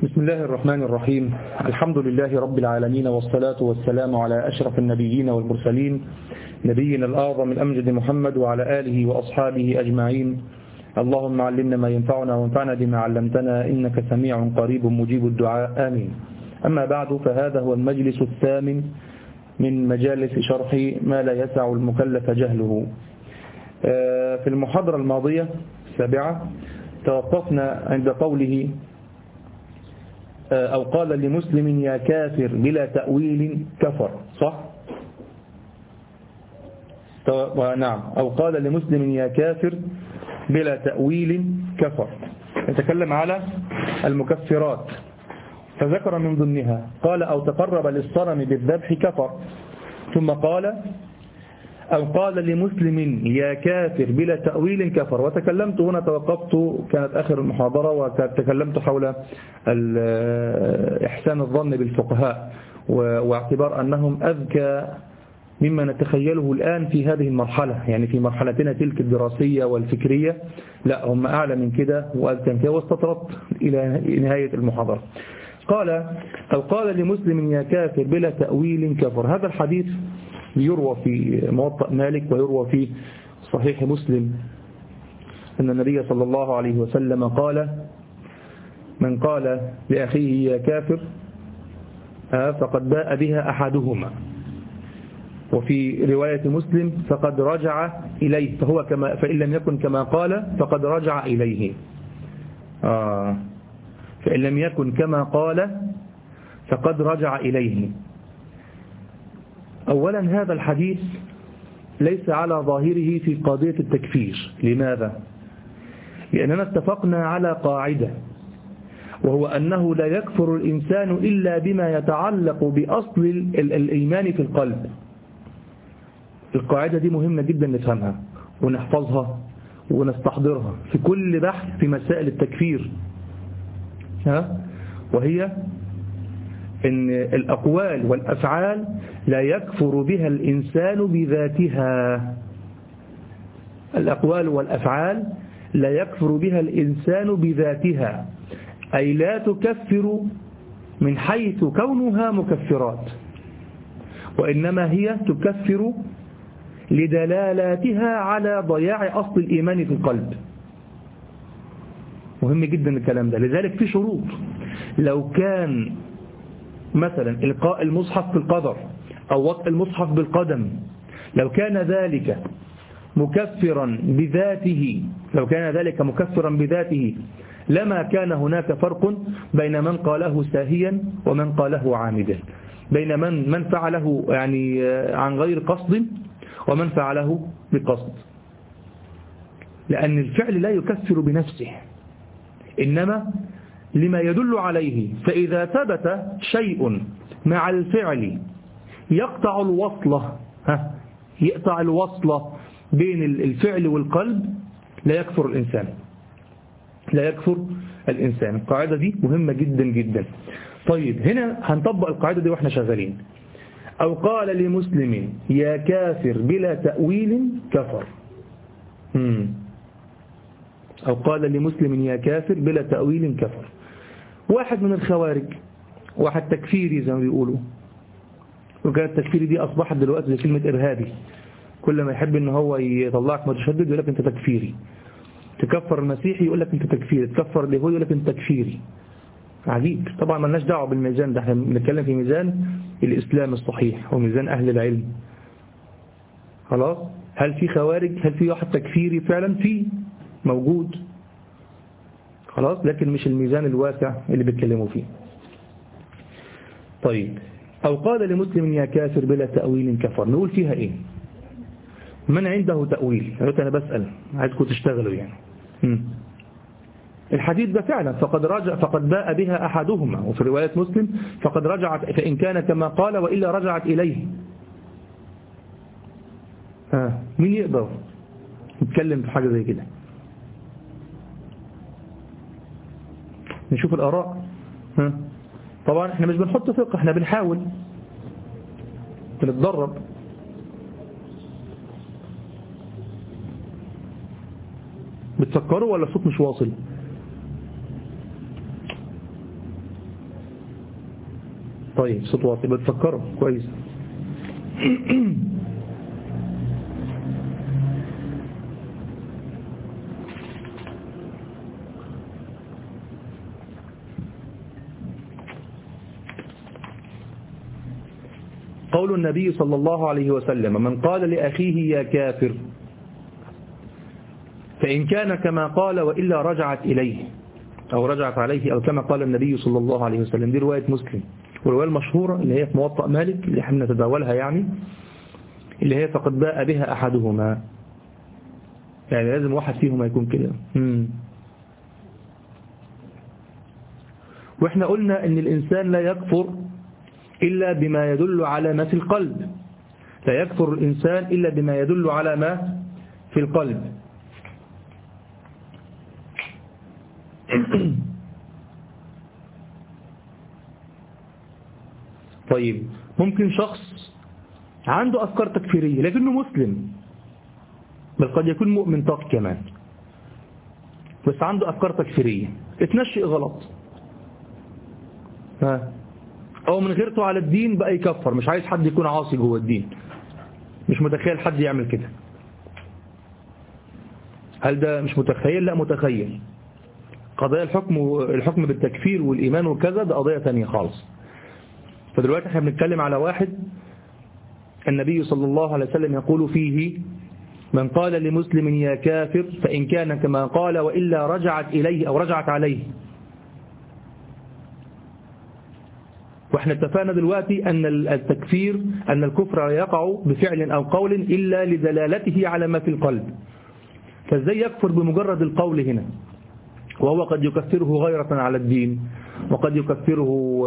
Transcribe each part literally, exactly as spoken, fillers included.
بسم الله الرحمن الرحيم. الحمد لله رب العالمين، والصلاة والسلام على أشرف النبيين والمرسلين، نبينا الأعظم الأمجد محمد وعلى آله وأصحابه أجمعين. اللهم علمنا ما ينفعنا وانفعنا بما علمتنا، إنك سميع قريب مجيب الدعاء، آمين. أما بعد، فهذا هو المجلس الثامن من مجالس شرح ما لا يسع المكلف جهله. في المحاضرة الماضية السابعة توقفنا عند قوله أو قال لمسلم يا كافر بلا تأويل كفر، صح؟ نعم. أو قال لمسلم يا كافر بلا تأويل كفر. نتكلم على المكفرات، فذكر من ضمنها قال أو تقرب للصنم بالذبح كفر، ثم قال أو قال لمسلم يا كافر بلا تأويل كفر. وتكلمت هنا، توقفت، كانت آخر المحاضرة، وتكلمت حول إحسان الظن بالفقهاء واعتبار أنهم أذكى مما نتخيله الآن في هذه المرحلة، يعني في مرحلتنا تلك الدراسية والفكرية، لا هم أعلى من كده وأذكى من كده، واستطرت إلى نهاية المحاضرة. قال أو قال لمسلم يا كافر بلا تأويل كفر. هذا الحديث يروى في موطأ مالك ويروى في صحيح مسلم أن النبي صلى الله عليه وسلم قال من قال لأخيه يا كافر فقد باء بها أحدهما، وفي رواية مسلم فقد رجع إليه، فهو كما فإن لم يكن كما قال فقد رجع إليه. آه فإن لم يكن كما قال فقد رجع إليه. أولا، هذا الحديث ليس على ظاهره في قضية التكفير. لماذا؟ لأننا اتفقنا على قاعدة، وهو أنه لا يكفر الإنسان إلا بما يتعلق بأصل الإيمان في القلب. القاعدة دي مهمة جدا نفهمها ونحفظها ونستحضرها في كل بحث في مسائل التكفير، ها؟ وهي إن الأقوال والأفعال لا يكفر بها الإنسان بذاتها. الأقوال والأفعال لا يكفر بها الإنسان بذاتها، أي لا تكفر من حيث كونها مكفرات، وإنما هي تكفر لدلالاتها على ضياع أصل الإيمان في القلب. مهم جدا الكلام ده. لذلك في شروط. لو كان مثلا إلقاء المصحف في القدر أو وطء المصحف بالقدم، لو كان ذلك مكفرا بذاته لو كان ذلك مكفرا بذاته لما كان هناك فرق بين من قاله ساهيا ومن قاله عامدا، بين من من فعله يعني عن غير قصد ومن فعله بقصد، لأن الفعل لا يكفر بنفسه، إنما لما يدل عليه. فإذا ثبت شيء مع الفعل يقطع الوصلة ها يقطع الوصلة بين الفعل والقلب لا يكفر الإنسان لا يكفر الإنسان. القاعدة دي مهمة جدا جدا. طيب، هنا هنطبق القاعدة دي واحنا شغالين. أو قال لمسلم يا كافر بلا تأويل كفر. مم. أو قال لمسلم يا كافر بلا تأويل كفر. واحد من الخوارج، واحد تكفيري زي ما بيقولوا، وكانت التكفيري دي أصبحت دلوقتي زي كلمة إرهابي. كل ما يحب إن هو يطلعك متشدد يقول لك أنت تكفيري. تكفر المسيحي يقول لك أنت تكفيري، تكفر اليهودي يقول لك أنت تكفيري. عجيب. طبعا ما لناش دعوه بالميزان ده، احنا بنتكلم في ميزان الإسلام الصحيح وميزان أهل العلم. خلاص. هل في خوارج؟ هل في واحد تكفيري؟ فعلا في، موجود. خلاص، لكن مش الميزان الواسع اللي بيتكلموا فيه. طيب، أو قال لمسلم يا كافر بلا تأويل كفر. نقول فيها إيه؟ من عنده تأويل؟ أنا بسأل، عايزكم تشتغلوا يعني. م. الحديث ده فعلا فقد رجع فقد باء بها أحدهما، وفي رواية مسلم فقد رجعت، فإن كان كما قال وإلا رجعت إليه. ها مين يقدر يتكلم في حاجة زي كده؟ نشوف الآراء. ها طبعا احنا مش بنحط فقه، احنا بنحاول بنتدرب. بتفكروا ولا الصوت مش واصل؟ طيب صوت واطي بتفكروا كويس. قول النبي صلى الله عليه وسلم: من قال لأخيه يا كافر فإن كان كما قال وإلا رجعت إليه أو رجعت عليه، أو كما قال النبي صلى الله عليه وسلم. دي رواية مسلم. والرواية المشهورة اللي هي في موطأ مالك اللي احنا نتداولها يعني، اللي هي فقد باء بها أحدهما، يعني لازم واحد فيهما يكون كده. واحنا قلنا ان الإنسان لا يكفر إلا بما يدل على ما في القلب، لا يكفر الإنسان إلا بما يدل على ما في القلب. طيب ممكن شخص عنده أفكار تكفيرية لكنه مسلم، بل قد يكون مؤمن طاق كمان، بس عنده أفكار تكفيرية، اتنشئ غلط، ها أو من غيرته على الدين بقى يكفر، مش عايز حد يكون عاصي جوه الدين، مش متخيل حد يعمل كده. هل ده مش متخيل؟ لا متخيل. قضايا الحكم الحكم بالتكفير والإيمان وكذا ده قضية ثانية خالص. فدلوقتي احنا بنتكلم على واحد النبي صلى الله عليه وسلم يقول فيه: من قال لمسلم يا كافر فإن كان كما قال وإلا رجعت إليه أو رجعت عليه. واحنا اتفقنا دلوقتي أن التكفير أن الكفر يقع بفعل أو قول إلا لدلالته على ما في القلب. فازاي يكفر بمجرد القول هنا، وهو قد يكفره غيرة على الدين، وقد يكفره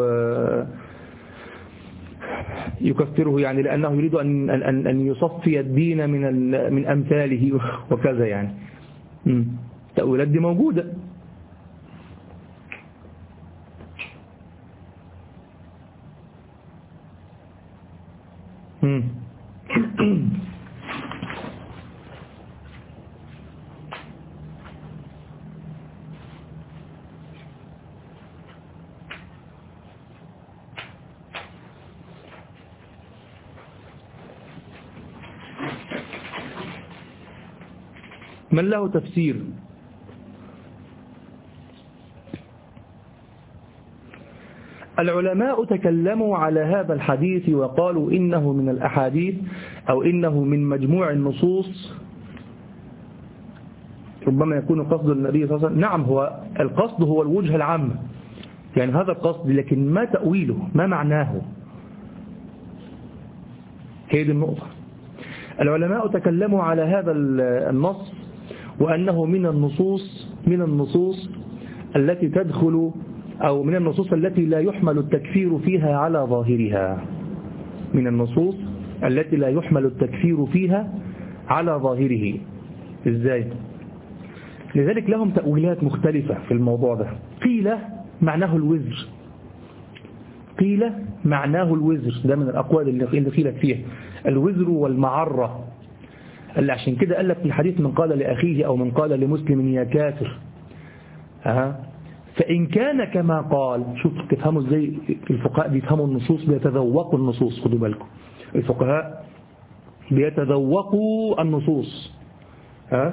يكفره يعني لأنه يريد أن أن أن يصفي الدين من من أمثاله وكذا يعني. التأويلات دي موجودة. من له تفسير؟ العلماء تكلموا على هذا الحديث وقالوا إنه من الأحاديث أو إنه من مجموع النصوص. ربما يكون قصد النبي صلى الله عليه وسلم، نعم هو القصد هو الوجه العام، يعني هذا القصد، لكن ما تأويله، ما معناه، هي دي النقطة. العلماء تكلموا على هذا النص وأنه من النصوص من النصوص التي تدخل أو من النصوص التي لا يحمل التكفير فيها على ظاهرها، من النصوص التي لا يحمل التكفير فيها على ظاهره. إزاي؟ لذلك لهم تأويلات مختلفة في الموضوع ده. قيل معناه الوزر، قيل معناه الوزر، ده من الأقوال اللي قيلت فيها الوزر والمعرة، اللي عشان كده قال لك في الحديث: من قال لأخيه أو من قال لمسلم يا كافر. أه. فإن كان كما قال، شوف تفهموا ازاي الفقهاء بيفهموا النصوص، بيتذوقوا النصوص. خدوا بالكم الفقهاء بيتذوقوا النصوص، ها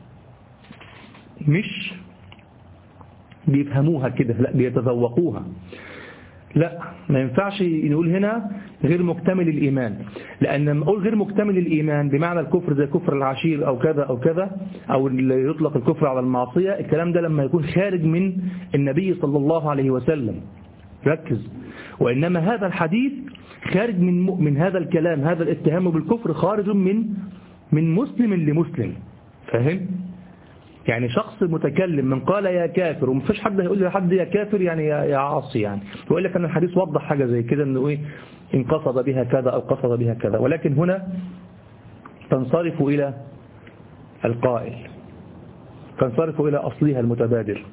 مش بيفهموها كده، لا بيتذوقوها. لا ما ينفعش نقول هنا غير مكتمل الإيمان، لأن لما نقول غير مكتمل الإيمان بمعنى الكفر زي كفر العشير أو كذا أو كذا، أو اللي يطلق الكفر على المعصية، الكلام ده لما يكون خارج من النبي صلى الله عليه وسلم، ركز. وإنما هذا الحديث خارج من من هذا الكلام، هذا الاتهام بالكفر خارج من من مسلم لمسلم، فاهم؟ يعني شخص متكلم من قال يا كافر، ومفيش حد هيقول لحد يا كافر يعني يا عاصي، يعني يقول لك أن الحديث وضح حاجة زي كده، انه ايه ان قصد بها كذا او قصد بها كذا، ولكن هنا تنصرف الى القائل، تنصرف الى اصلها المتبادر.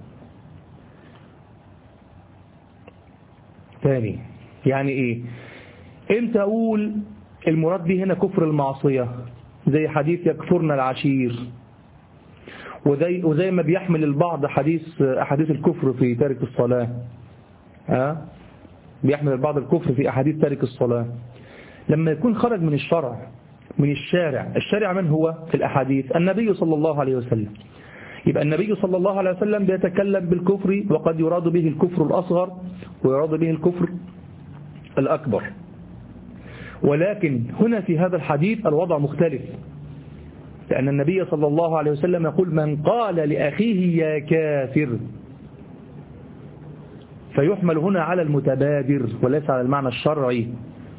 ثاني يعني ايه؟ امتى اقول المراد به هنا كفر المعصية؟ زي حديث يكفرنا العشير، وزي, وزي ما بيحمل البعض حديث أحاديث الكفر في تارك الصلاة. ها؟ بيحمل البعض الكفر في أحاديث تارك الصلاة. لما يكون خرج من الشرع من الشارع، الشارع من هو في الأحاديث؟ النبي صلى الله عليه وسلم. يبقى النبي صلى الله عليه وسلم بيتكلم بالكفر، وقد يراد به الكفر الأصغر ويراد به الكفر الأكبر. ولكن هنا في هذا الحديث الوضع مختلف، لأن النبي صلى الله عليه وسلم يقول من قال لأخيه يا كافر، فيحمل هنا على المتبادر وليس على المعنى الشرعي.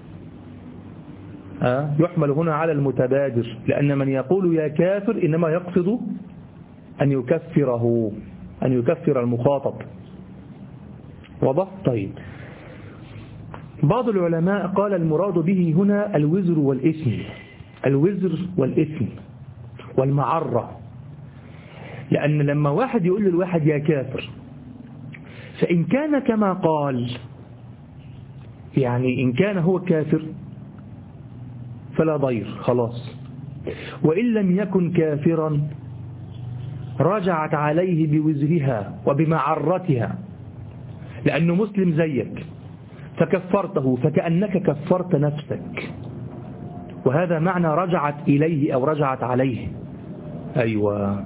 أه؟ يحمل هنا على المتبادر، لأن من يقول يا كافر إنما يقصد أن يكفره، أن يكفر المخاطب. واضح؟ طيب، بعض العلماء قال المراد به هنا الوزر والإثم، الوزر والإثم والمعرة. لأن لما واحد يقول للواحد يا كافر، فإن كان كما قال، يعني إن كان هو كافر فلا ضير خلاص، وإن لم يكن كافرا رجعت عليه بوزرها وبمعرتها، لأنه مسلم زيك فكفرته فكأنك كفرت نفسك، وهذا معنى رجعت إليه أو رجعت عليه. أيوة،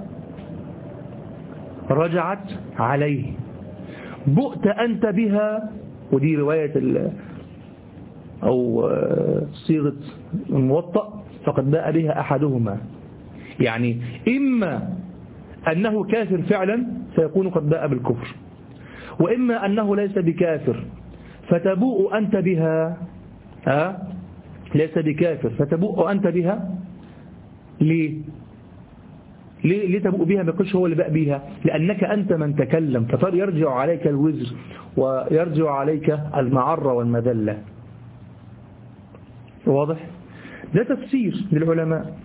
رجعت عليه، بؤت أنت بها، ودي رواية أو صيغة الموطأ، فقد باء بها أحدهما، يعني إما أنه كافر فعلا فيكون قد باء بالكفر، وإما أنه ليس بكافر فتبوء أنت بها. أه؟ ليس بكافر فتبوء أنت بها. ليه؟ ليه, ليه تبوء بها؟ ما يقولش هو اللي باء بها، لأنك أنت من تكلم، فيرجع عليك الوزر ويرجع عليك المعرة والمذلة. واضح؟ ده تفسير للعلماء.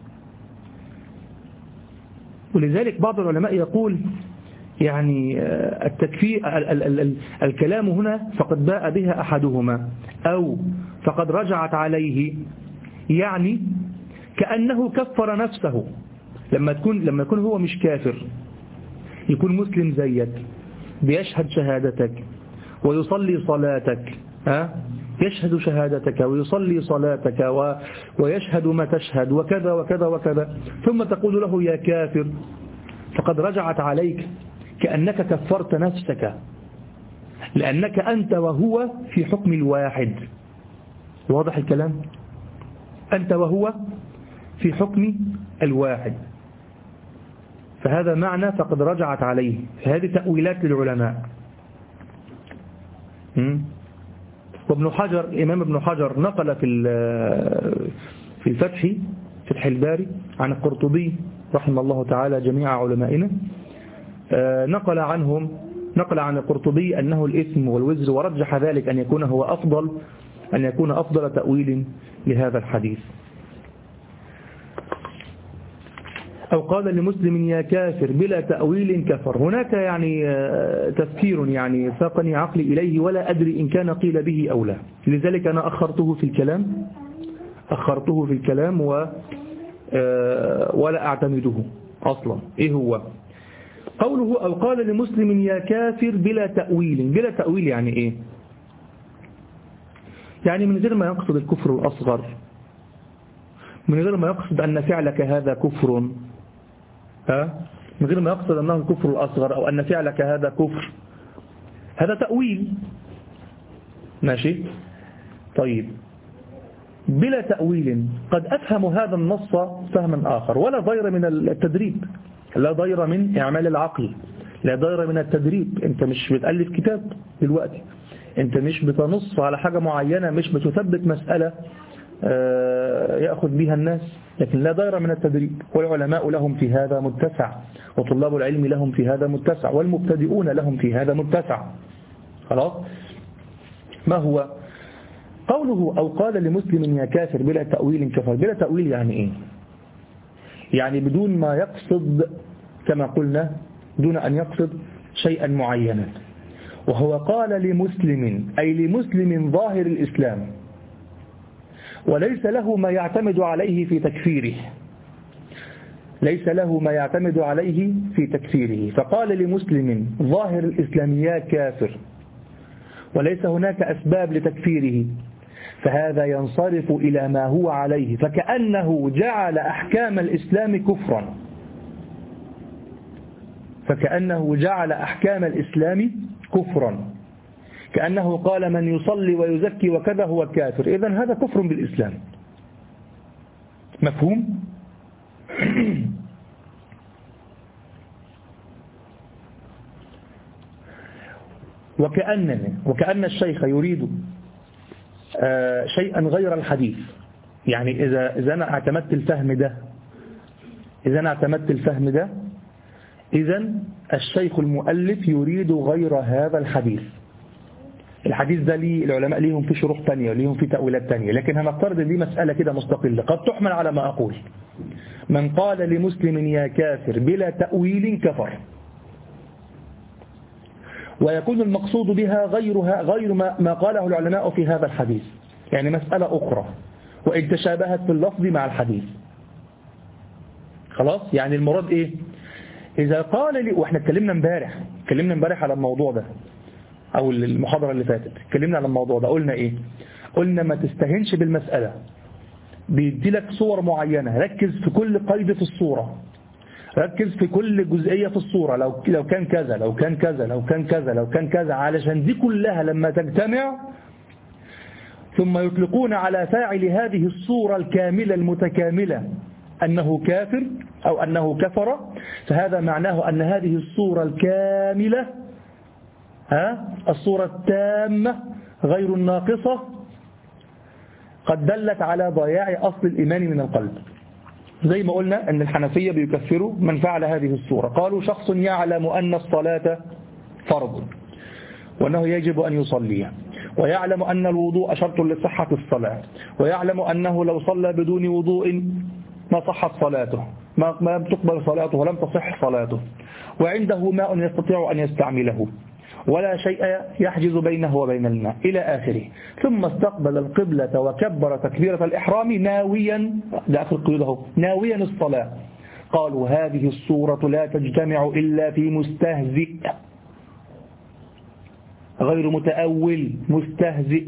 ولذلك بعض العلماء يقول يعني التكفير ال ال ال الكلام هنا فقد باء بها أحدهما أو فقد رجعت عليه، يعني كأنه كفر نفسه. لما تكون لما يكون هو مش كافر، يكون مسلم زيك بيشهد شهادتك ويصلي صلاتك، ها يشهد شهادتك ويصلي صلاتك و... ويشهد ما تشهد وكذا وكذا وكذا، ثم تقول له يا كافر، فقد رجعت عليك كأنك كفرت نفسك، لأنك أنت وهو في حكم الواحد. واضح الكلام؟ أنت وهو في حكم الواحد، فهذا معنى فقد رجعت عليه. هذه تأويلات للعلماء. وابن حجر، الإمام ابن حجر نقل في في الفتح فتح الباري عن القرطبي رحمه الله تعالى جميع علمائنا، نقل عنهم نقل عن القرطبي أنه الإثم والوزر، ورجح ذلك أن يكون هو أفضل أن يكون أفضل تأويل لهذا الحديث. أو قال لمسلم يا كافر بلا تأويل كفر. هناك يعني تفكير يعني ساقني عقلي إليه ولا أدري إن كان قيل به أو لا، لذلك أنا أخرته في الكلام أخرته في الكلام و ولا أعتمده أصلا. إيه هو قوله أو قال لمسلم يا كافر بلا تأويل؟ بلا تأويل يعني إيه؟ يعني من غير ما يقصد الكفر الأصغر، من غير ما يقصد أن فعلك هذا كفر، ها؟ من غير ما يقصد أنه الكفر الأصغر أو أن فعلك هذا كفر، هذا تأويل. ماشي؟ طيب، بلا تأويل قد أفهم هذا النص فهما آخر، ولا ضير من التدريب، لا ضير من إعمال العقل، لا ضير من التدريب. أنت مش بتألف كتاب دلوقتي، أنت مش بتنص على حاجة معينة، مش بتثبت مسألة يأخذ بها الناس، لكن لا ضير من التدريب. والعلماء لهم في هذا متسع، وطلاب العلم لهم في هذا متسع، والمبتدئون لهم في هذا متسع. خلاص؟ ما هو قوله أو قال لمسلم يا كافر بلا تأويل كفر؟ بلا تأويل يعني إيه؟ يعني بدون ما يقصد كما قلنا، دون أن يقصد شيئا معينا. وهو قال لمسلم أي لمسلم ظاهر الإسلام، وليس له ما يعتمد عليه في تكفيره، ليس له ما يعتمد عليه في تكفيره، فقال لمسلم ظاهر الإسلام يا كافر، وليس هناك أسباب لتكفيره، فهذا ينصرف إلى ما هو عليه، فكأنه جعل أحكام الإسلام كفرا، فكأنه جعل أحكام الإسلام كفرا، كأنه قال من يصلي ويزكي وكذا هو كافر، إذن هذا كفر بالإسلام. مفهوم؟ وكأنني وكأن الشيخ يريد شيئا غير الحديث. يعني إذا إذا أنا اعتمدت الفهم ده إذا أنا اعتمدت الفهم ده إذا الشيخ المؤلف يريد غير هذا الحديث. الحديث ده ليه العلماء ليهم في شروح تانية وليهم في تأويلات تانية، لكن هنفترض ان دي مسألة كده مستقلة قد تحمل على ما أقول. من قال لمسلم يا كافر بلا تأويل كفر، ويكون المقصود بها غيرها غير ما قاله العلماء في هذا الحديث، يعني مسألة أخرى وإن تشابهت في اللفظ مع الحديث. خلاص، يعني المراد إيه؟ إذا قال لي، وإحنا اتكلمنا امبارح اتكلمنا امبارح على الموضوع ده، أو المحاضرة اللي فاتت اتكلمنا على الموضوع ده، قلنا إيه؟ قلنا ما تستهنش بالمسألة، بيدي لك صور معينة، ركز في كل قيد في الصورة، ركز في كل جزئية في الصورة، لو لو كان كذا لو كان كذا لو كان كذا لو كان كذا، علشان دي كلها لما تجتمع ثم يطلقون على فاعل هذه الصورة الكاملة المتكاملة أنه كافر أو أنه كفر، فهذا معناه أن هذه الصورة الكاملة، ها الصورة التامة غير الناقصة، قد دلت على ضياع أصل الإيمان من القلب. زي ما قلنا أن الحنفية بيكفروا من فعل هذه الصورة، قالوا شخص يعلم أن الصلاة فرض وأنه يجب أن يصلي، ويعلم أن الوضوء شرط لصحة الصلاة، ويعلم أنه لو صلى بدون وضوء ما صحت صلاته، ما ما تقبل صلاته ولم تصح صلاته، وعنده ماء يستطيع أن يستعمله، ولا شيء يحجز بينه وبين الماء إلى آخره، ثم استقبل القبلة وكبر تكبيرة الإحرام ناويا، ده آخر قيده، ناويا الصلاة. قالوا هذه الصورة لا تجتمع إلا في مستهزئ غير متأول، مستهزئ.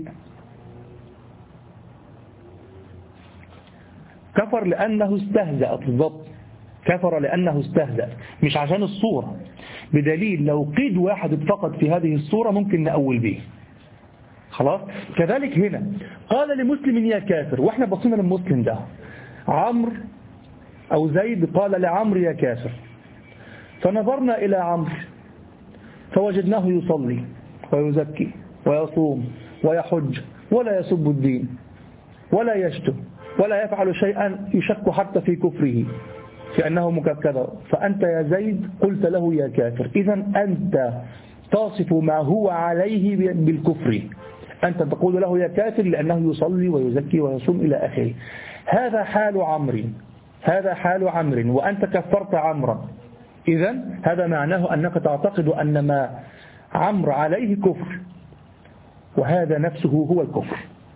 كفر لأنه استهزأ، بالضبط كفر لأنه استهزأ، مش عشان الصورة، بدليل لو قيد واحد فقط في هذه الصورة ممكن نأول به. خلاص. كذلك هنا قال لمسلم يا كافر، واحنا بصينا للمسلم ده عمرو أو زيد قال لعمرو يا كافر، فنظرنا إلى عمرو فوجدناه يصلي ويزكي ويصوم ويحج ولا يسب الدين ولا يشتم ولا يفعل شيئا يشك حتى في كفره في أنه مكذب، فأنت يا زيد قلت له يا كافر. إذا أنت تصف ما هو عليه بالكفر، أنت تقول له يا كافر لأنه يصلي ويزكي ويصوم إلى آخره. هذا حال عمرو، هذا حال عمرو، وأنت كفرت عمرا، إذا هذا معناه أنك تعتقد أن ما عمرو عليه كفر، وهذا نفسه هو الكفر.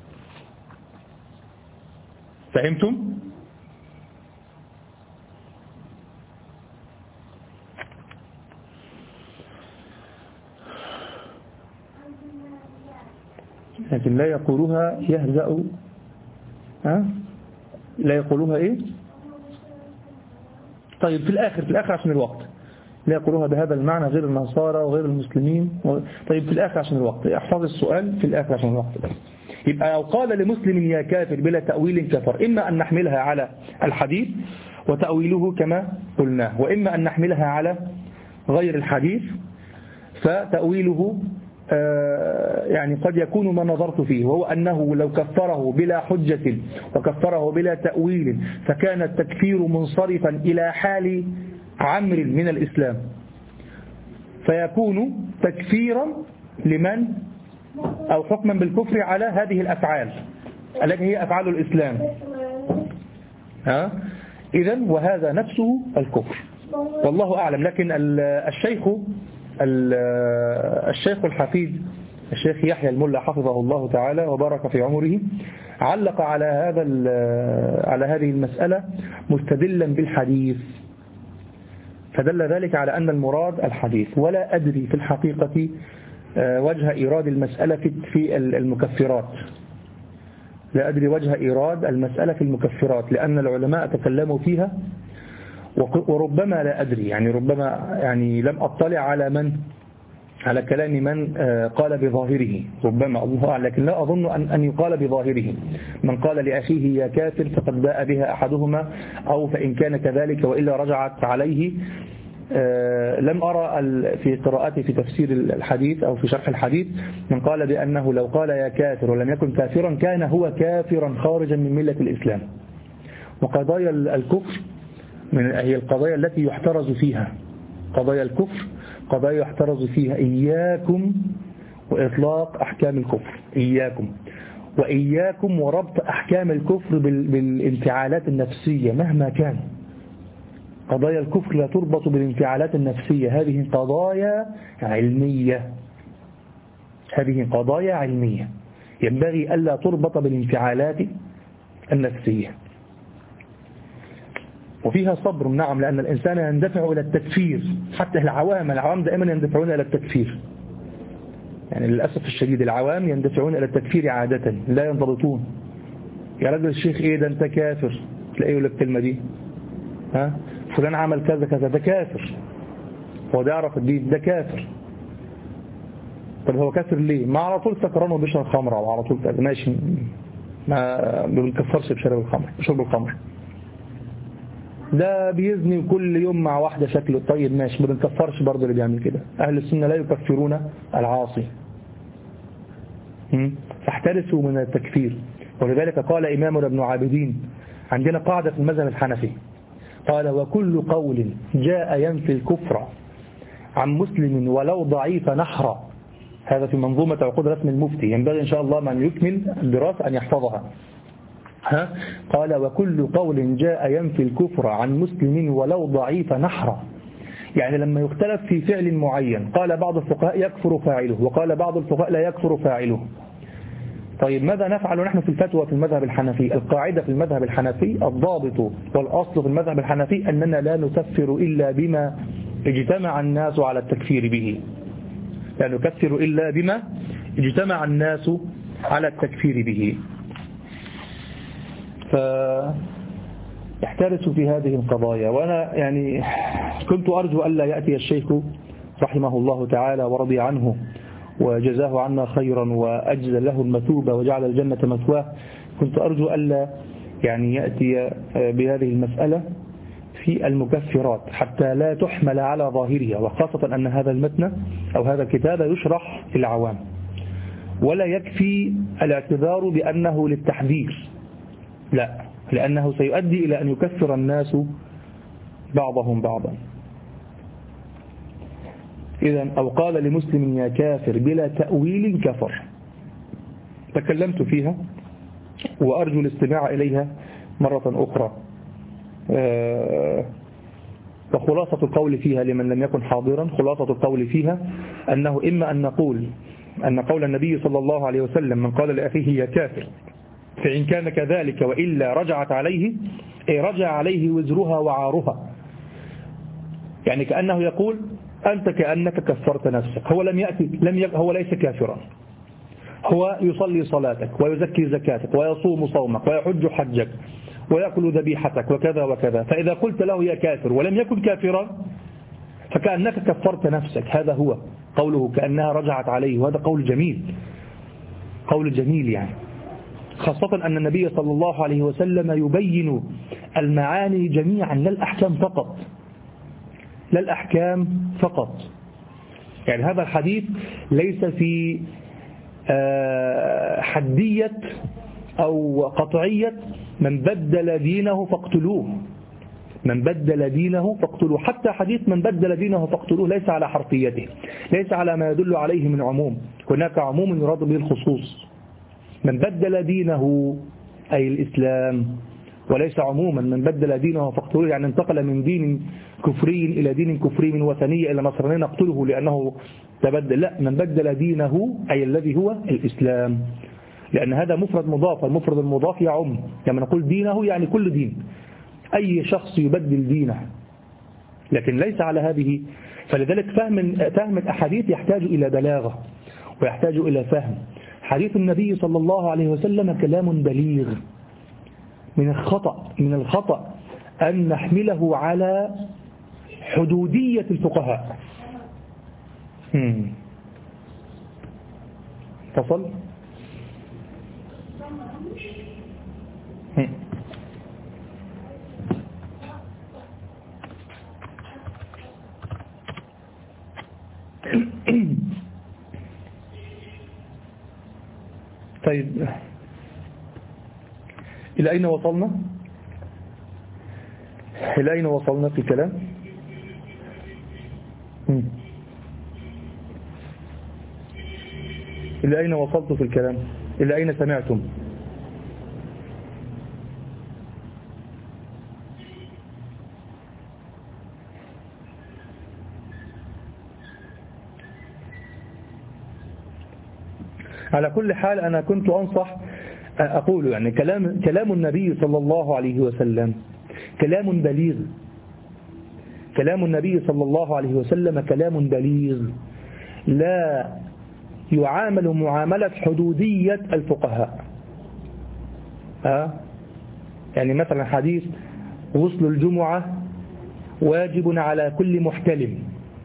فهمتم؟ لكن لا يقولوها يهزأ، ها؟ لا يقولوها إيه؟ طيب في الآخر في الآخر عشان الوقت، لا يقولوها بهذا المعنى غير النصارى وغير المسلمين و... طيب في الآخر عشان الوقت، احفظ السؤال في الآخر عشان الوقت. يبقى لو قال لمسلم يا كافر بلا تأويل كفر، إما أن نحملها على الحديث وتأويله كما قلناه، وإما أن نحملها على غير الحديث فتأويله يعني قد يكون ما نظرت فيه، وهو أنه لو كفره بلا حجة وكفره بلا تأويل فكان التكفير منصرفا إلى حال عمرو من الإسلام، فيكون تكفيرا لمن أو حكما بالكفر على هذه الأفعال التي هي أفعال الإسلام. ها؟ إذن وهذا نفسه الكفر، والله أعلم. لكن الشيخ الشيخ الحفيد الشيخ يحيى الملا حفظه الله تعالى وبارك في عمره علق على هذا على هذه المسألة مستدلا بالحديث، فدل ذلك على أن المراد الحديث. ولا أدري في الحقيقة وجه إيراد المسألة في المكفرات. لا أدري وجه إيراد المسألة في المكفرات، لأن العلماء تكلموا فيها، وربما لا أدري يعني ربما يعني لم أطلع على من على كلام من قال بظاهره، ربما الله أعلم، لكن لا أظن أن أن يقال بظاهره. من قال لأخيه يا كافر فقد باء بها أحدهما، أو فإن كان كذلك وإلا رجعت عليه. لم أرى في قراءتي في تفسير الحديث أو في شرح الحديث من قال بأنه لو قال يا كافر ولم يكن كافرا كان هو كافرا خارجا من ملة الإسلام. وقضايا الكفر من هي القضايا التي يحترز فيها، قضايا الكفر قضايا يحترز فيها. إياكم وإطلاق أحكام الكفر، إياكم وإياكم وربط أحكام الكفر بالانفعالات النفسية مهما كان. قضايا الكفر لا تربط بالانفعالات النفسية، هذه قضايا علمية، هذه قضايا علمية ينبغي ألا تربط بالانفعالات النفسية. وفيها صبر، نعم، لأن الإنسان يندفع إلى التكفير، حتى العوام العوام دائما يندفعون إلى التكفير، يعني للأسف الشديد العوام يندفعون إلى التكفير عادة، لا ينضبطون. يا رجل الشيخ إيه ده أنت كافر، تلاقيه يقول لك الكلمة دي، ها فلان عمل كذا كذا ده كافر، هو ده يعرف الدين ده كافر. طب هو كافر ليه؟ ما على طول سكران وبيشرب خمرة وعلى طول كذا، ماشي، ما بنكفرش بشرب الخمر بشرب الخمر. ده بيزني كل يوم مع واحدة شكله طيب، ماشي، ما بنكفرش برضه اللي بيعمل كده. أهل السنة لا يكفرون العاصي. فاحترسوا من التكفير. ولذلك قال إمامنا ابن عابدين، عندنا قاعدة في المذهب الحنفي، قال وكل قول جاء ينفي الكفر عن مسلم ولو ضعيف نحرا. هذا في منظومة عقود رسم المفتي، ينبغي إن شاء الله من يكمل الدراسة أن يحفظها. ها؟ قال وكل قول جاء ينفي الكفر عن مسلم ولو ضعيف نحرا، يعني لما يختلف في فعل معين قال بعض الفقهاء يكفر فاعله وقال بعض الفقهاء لا يكفر فاعله. طيب ماذا نفعل نحن في الفتوى في المذهب الحنفي؟ القاعدة في المذهب الحنفي، الضابط والأصل في المذهب الحنفي أننا لا نكفر إلا بما اجتمع الناس على التكفير به، لا نكفر إلا بما اجتمع الناس على التكفير به. فاحترسوا في هذه القضايا. وأنا يعني كنت أرجو ألا يأتي الشيخ رحمه الله تعالى ورضي عنه وجزاه عنا خيرا وأجزل له المثوبة وجعل الجنة مثواه، كنت أرجو ألا يعني يأتي بهذه المسألة في المكفرات حتى لا تحمل على ظاهرها، وخاصة أن هذا المتن أو هذا الكتاب يشرح للعوام، ولا يكفي الاعتذار بأنه للتحذير، لا، لأنه سيؤدي إلى أن يكفر الناس بعضهم بعضا. إذن أو قال لمسلم يا كافر بلا تأويل كفر. تكلمت فيها وأرجو الاستماع إليها مرة أخرى. وخلاصة القول فيها لمن لم يكن حاضرا، خلاصة القول فيها أنه إما أن نقول أن قول النبي صلى الله عليه وسلم من قال لأخيه يا كافر فإن كان كذلك وإلا رجعت عليه، أي رجع عليه وزرها وعارها، يعني كأنه يقول أنت كأنك كفرت نفسك. هو لم يأتي لم ي... هو ليس كافرا، هو يصلي صلاتك ويزكي زكاتك ويصوم صومك ويحج حجك ويأكل ذبيحتك وكذا وكذا، فإذا قلت له يا كافر ولم يكن كافرا فكأنك كفرت نفسك. هذا هو قوله كأنها رجعت عليه، وهذا قول جميل، قول جميل يعني، خاصة أن النبي صلى الله عليه وسلم يبين المعاني جميعا لا الأحكام فقط، لا الأحكام فقط. يعني هذا الحديث ليس في حدية أو قطعية من بدل دينه فاقتلوه، من بدل دينه فاقتلوه، حتى حديث من بدل دينه فاقتلوه ليس على حرفيته، ليس على ما يدل عليه من عموم، هناك عموم يراد به الخصوص. من بدل دينه أي الإسلام، وليس عموما من بدل دينه فاقتلوه يعني انتقل من دين كفري إلى دين كفري، من وثنية إلى نصرانية نقتله لأنه تبدل، لا، من بدل دينه أي الذي هو الإسلام، لأن هذا مفرد مضاف، المفرد المضاف يعم، لما نقول دينه يعني كل دين، أي شخص يبدل دينه، لكن ليس على هذه. فلذلك فهم فهم الأحاديث يحتاج إلى بلاغة، ويحتاج إلى فهم. حديث النبي صلى الله عليه وسلم كلام بليغ. من الخطأ من الخطأ أن نحمله على حدودية الفقهاء. تصل طيب، إلى أين وصلنا؟ إلى أين وصلنا في الكلام؟ إلى أين وصلت في الكلام؟ إلى أين سمعتم؟ على كل حال أنا كنت أنصح أقول يعني كلام كلام النبي صلى الله عليه وسلم كلام بليغ. كلام النبي صلى الله عليه وسلم كلام بليغ لا يعامل معاملة حدودية الفقهاء. أه؟ يعني مثلا حديث غسل الجمعة واجب على كل محتلم،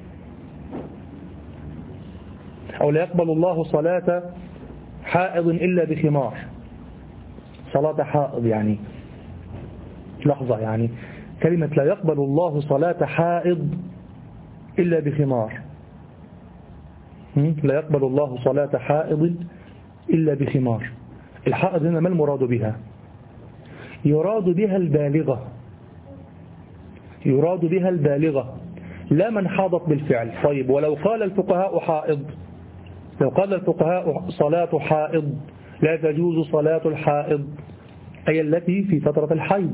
أو لا يقبل الله صلاة حائض إلا بخمار. صلاة حائض يعني لحظة، يعني كلمة لا يقبل الله صلاة حائض إلا بخمار. لا يقبل الله صلاة حائض إلا بخمار. الحائض هنا ما المراد بها؟ يراد بها البالغة، يراد بها البالغة لا من حاضت بالفعل. طيب، ولو قال الفقهاء حائض، لو قال الفقهاء صلاة حائض لا تجوز صلاة الحائض، أي التي في فترة الحيض،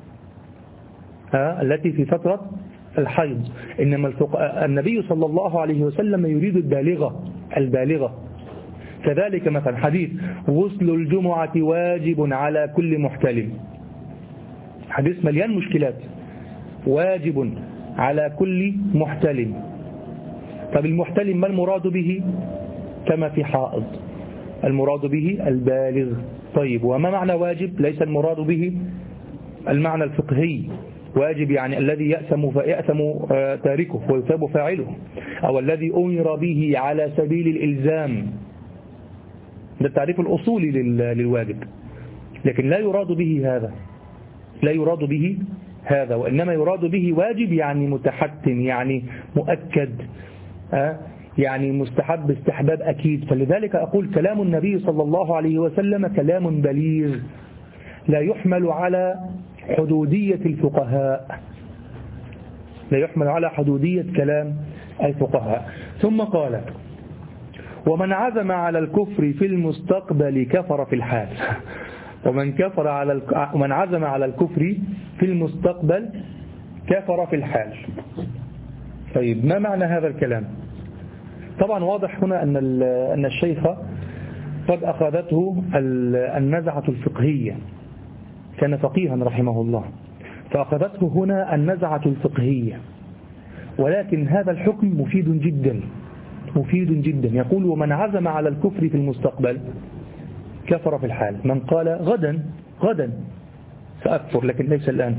ها التي في فترة الحيض. إنما النبي صلى الله عليه وسلم يريد البالغة البالغة. كذلك مثلا حديث غسل الجمعة واجب على كل محتلم، حديث مليان مشكلات. واجب على كل محتلم. طب المحتلم ما المراد به؟ كما في حائض المراد به البالغ. طيب، وما معنى واجب؟ ليس المراد به المعنى الفقهي. واجب يعني الذي يأثم فيأثم تاركه ويثاب فاعله، أو الذي أمر به على سبيل الإلزام. ده التعريف الأصولي للواجب. لكن لا يراد به هذا، لا يراد به هذا، وإنما يراد به واجب يعني متحتم، يعني مؤكد، أه؟ يعني مستحب استحباب أكيد. فلذلك أقول كلام النبي صلى الله عليه وسلم كلام بليغ لا يحمل على حدودية الفقهاء، لا يحمل على حدودية كلام الفقهاء. ثم قال ومن عزم على الكفر في المستقبل كفر في الحال. ومن كفر على الك... ومن عزم على الكفر في المستقبل كفر في الحال. طيب، ما معنى هذا الكلام؟ طبعا واضح هنا أن أن الشيخ قد أخذته النزعة الفقهية، كان فقيها رحمه الله، فأخذته هنا النزعة الفقهية. ولكن هذا الحكم مفيد جدا، مفيد جدا. يقول ومن عزم على الكفر في المستقبل كفر في الحال. من قال غدا غدا سأكفر، لكن ليس الآن،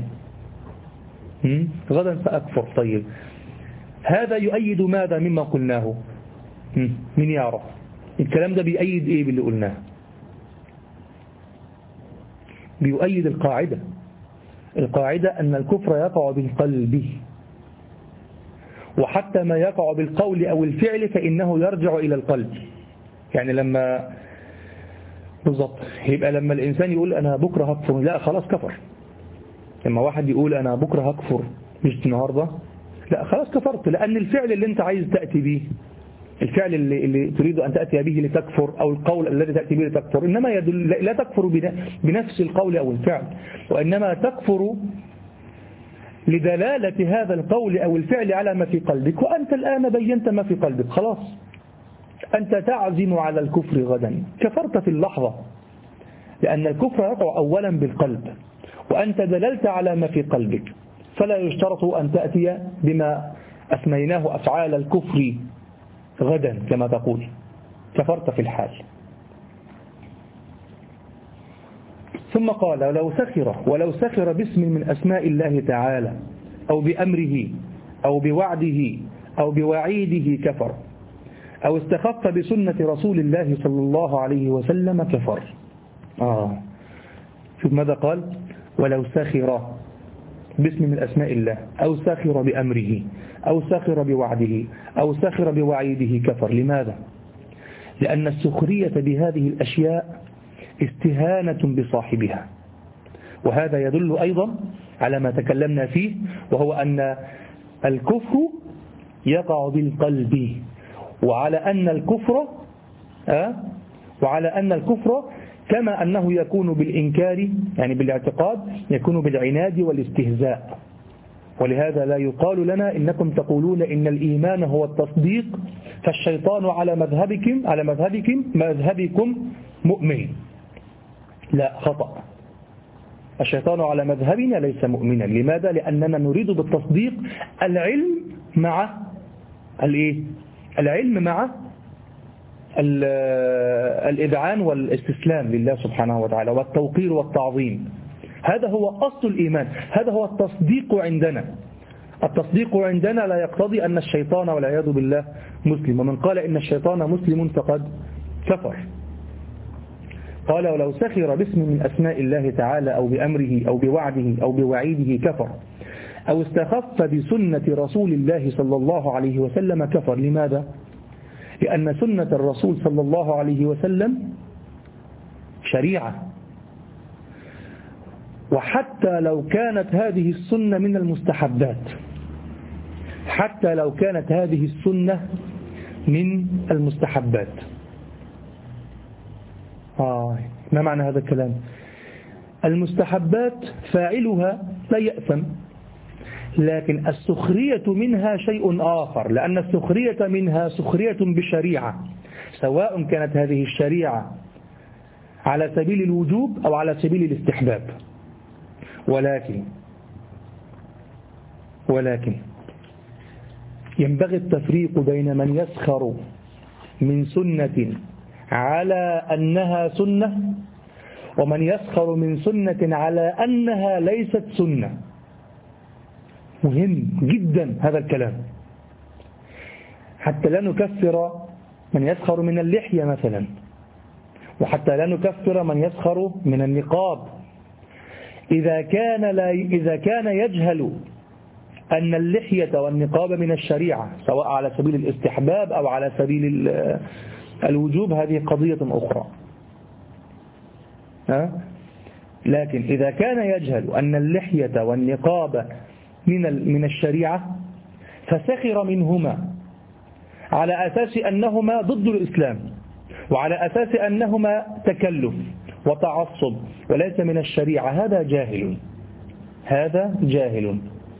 غدا سأكفر. طيب، هذا يؤيد ماذا مما قلناه؟ من يعرف الكلام ده بيؤيد ايه باللي قلناه؟ بيؤيد القاعدة القاعدة أن الكفر يقع بالقلب، وحتى ما يقع بالقول أو الفعل فإنه يرجع إلى القلب. يعني لما بالضبط يبقى لما الإنسان يقول أنا بكرة هكفر، لا خلاص كفر. لما واحد يقول أنا بكرة هكفر مش النهاردة، لا خلاص كفرت، لأن الفعل اللي أنت عايز تأتي به، الفعل اللي, اللي تريد أن تأتي به لتكفر، أو القول الذي تأتي به لتكفر، إنما يدل لا تكفر بنفس القول أو الفعل، وإنما تكفر لدلالة هذا القول أو الفعل على ما في قلبك. وأنت الآن بينت ما في قلبك، خلاص أنت تعزم على الكفر غدا، كفرت في اللحظة، لأن الكفر يقع أولا بالقلب، وأنت دللت على ما في قلبك. فلا يشترط أن تأتي بما أسميناه أفعال الكفر غدا كما تقول، كفرت في الحال. ثم قال ولو سخر ولو سخر باسم من أسماء الله تعالى أو بأمره أو بوعده أو بوعيده كفر، أو استخف بسنة رسول الله صلى الله عليه وسلم كفر. آه شوف ماذا قال؟ ولو سخر باسم من أسماء الله أو سخر بأمره أو سخر بوعده أو سخر بوعيده كفر. لماذا؟ لأن السخرية بهذه الأشياء استهانة بصاحبها، وهذا يدل أيضا على ما تكلمنا فيه، وهو أن الكفر يقع بالقلب، وعلى أن الكفر أه؟ وعلى أن الكفر كما أنه يكون بالإنكار يعني بالاعتقاد يكون بالعناد والاستهزاء. ولهذا لا يقال لنا إنكم تقولون إن الإيمان هو التصديق فالشيطان على مذهبكم على مذهبكم مذهبكم مؤمن. لا، خطأ. الشيطان على مذهبنا ليس مؤمنا. لماذا؟ لأننا نريد بالتصديق العلم مع الايه؟ العلم مع الإذعان والاستسلام لله سبحانه وتعالى والتوقير والتعظيم. هذا هو أصل الإيمان، هذا هو التصديق عندنا. التصديق عندنا لا يقتضي أن الشيطان والعياذ بالله مسلم، ومن قال إن الشيطان مسلم فقد كفر. قال ولو سخر باسم من أسماء الله تعالى أو بأمره أو بوعده أو بوعيده كفر، أو استخف بسنة رسول الله صلى الله عليه وسلم كفر. لماذا؟ لأن سنة الرسول صلى الله عليه وسلم شريعة، وحتى لو كانت هذه السنة من المستحبات، حتى لو كانت هذه السنة من المستحبات. آه ما معنى هذا الكلام؟ المستحبات فاعلها لا يأثم، لكن السخرية منها شيء آخر، لأن السخرية منها سخرية بشريعة، سواء كانت هذه الشريعة على سبيل الوجوب أو على سبيل الاستحباب. ولكن ولكن ينبغي التفريق بين من يسخر من سنة على أنها سنة ومن يسخر من سنة على أنها ليست سنة. مهم جدا هذا الكلام، حتى لا نكفر من يسخر من اللحية مثلا، وحتى لا نكفر من يسخر من النقاب إذا كان لا إذا كان يجهل أن اللحية والنقاب من الشريعة سواء على سبيل الاستحباب أو على سبيل الوجوب. هذه قضية أخرى. ها؟ لكن إذا كان يجهل أن اللحية والنقاب من من الشريعة فسخر منهما على أساس أنهما ضد الإسلام، وعلى أساس أنهما تكلف وتعصب وليس من الشريعة، هذا جاهل، هذا جاهل.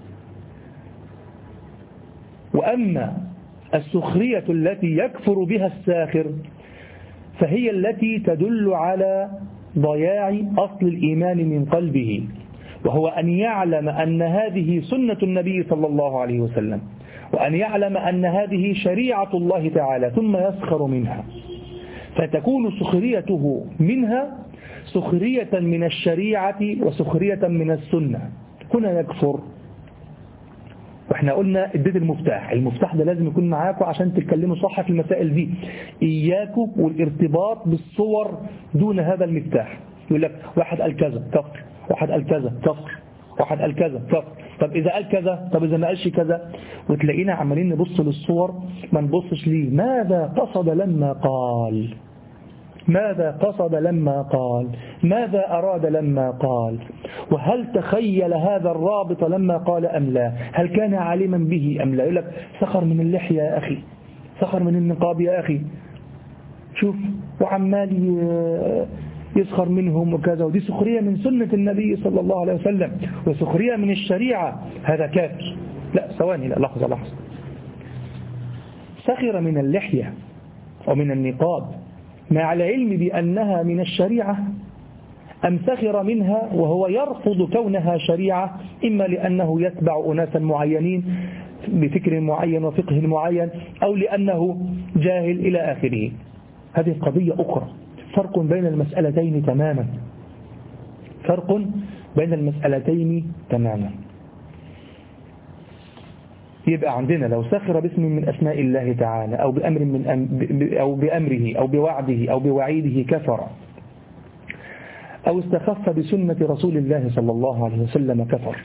وأما السخرية التي يكفر بها الساخر فهي التي تدل على ضياع أصل الإيمان من قلبه، وهو أن يعلم أن هذه سنة النبي صلى الله عليه وسلم، وأن يعلم أن هذه شريعة الله تعالى ثم يسخر منها، فتكون سخريته منها سخرية من الشريعة وسخرية من السنة. هنا يكفر. واحنا قلنا اديت المفتاح، المفتاح ده لازم يكون معاكم عشان تتكلموا صح في المسائل دي. إياكم والارتباط بالصور دون هذا المفتاح. يقول لك واحد قال كذا كفر، واحد قال كذا كفر، واحد قال كذا كفر، طب إذا قال كذا، طب إذا ما قالش كذا، وتلاقينا عمالين نبص للصور ما نبصش ليه ماذا قصد لما قال، ماذا قصد لما قال، ماذا أراد لما قال، وهل تخيل هذا الرابط لما قال أم لا، هل كان عالما به أم لا. يقول لك سخر من اللحية يا أخي، سخر من النقاب يا أخي، شوف وعمال يسخر منهم وكذا، ودي سخرية من سنة النبي صلى الله عليه وسلم وسخرية من الشريعة، هذا كافر. لا ثواني، لا لحظة لحظة. سخر من اللحية ومن النقاب مع العلم بأنها من الشريعة، أم سخر منها وهو يرفض كونها شريعة، إما لأنه يتبع أناسا معينين بفكر معين وفقه معين، أو لأنه جاهل إلى آخره. هذه قضية أخرى، فرق بين المسألتين تماما، فرق بين المسألتين تماما. يبقى عندنا لو سخر باسم من أسماء الله تعالى أو بأمر من أم أو بأمره أو بوعده أو بوعيده كفر، أو استخف بسنة رسول الله صلى الله عليه وسلم كفر.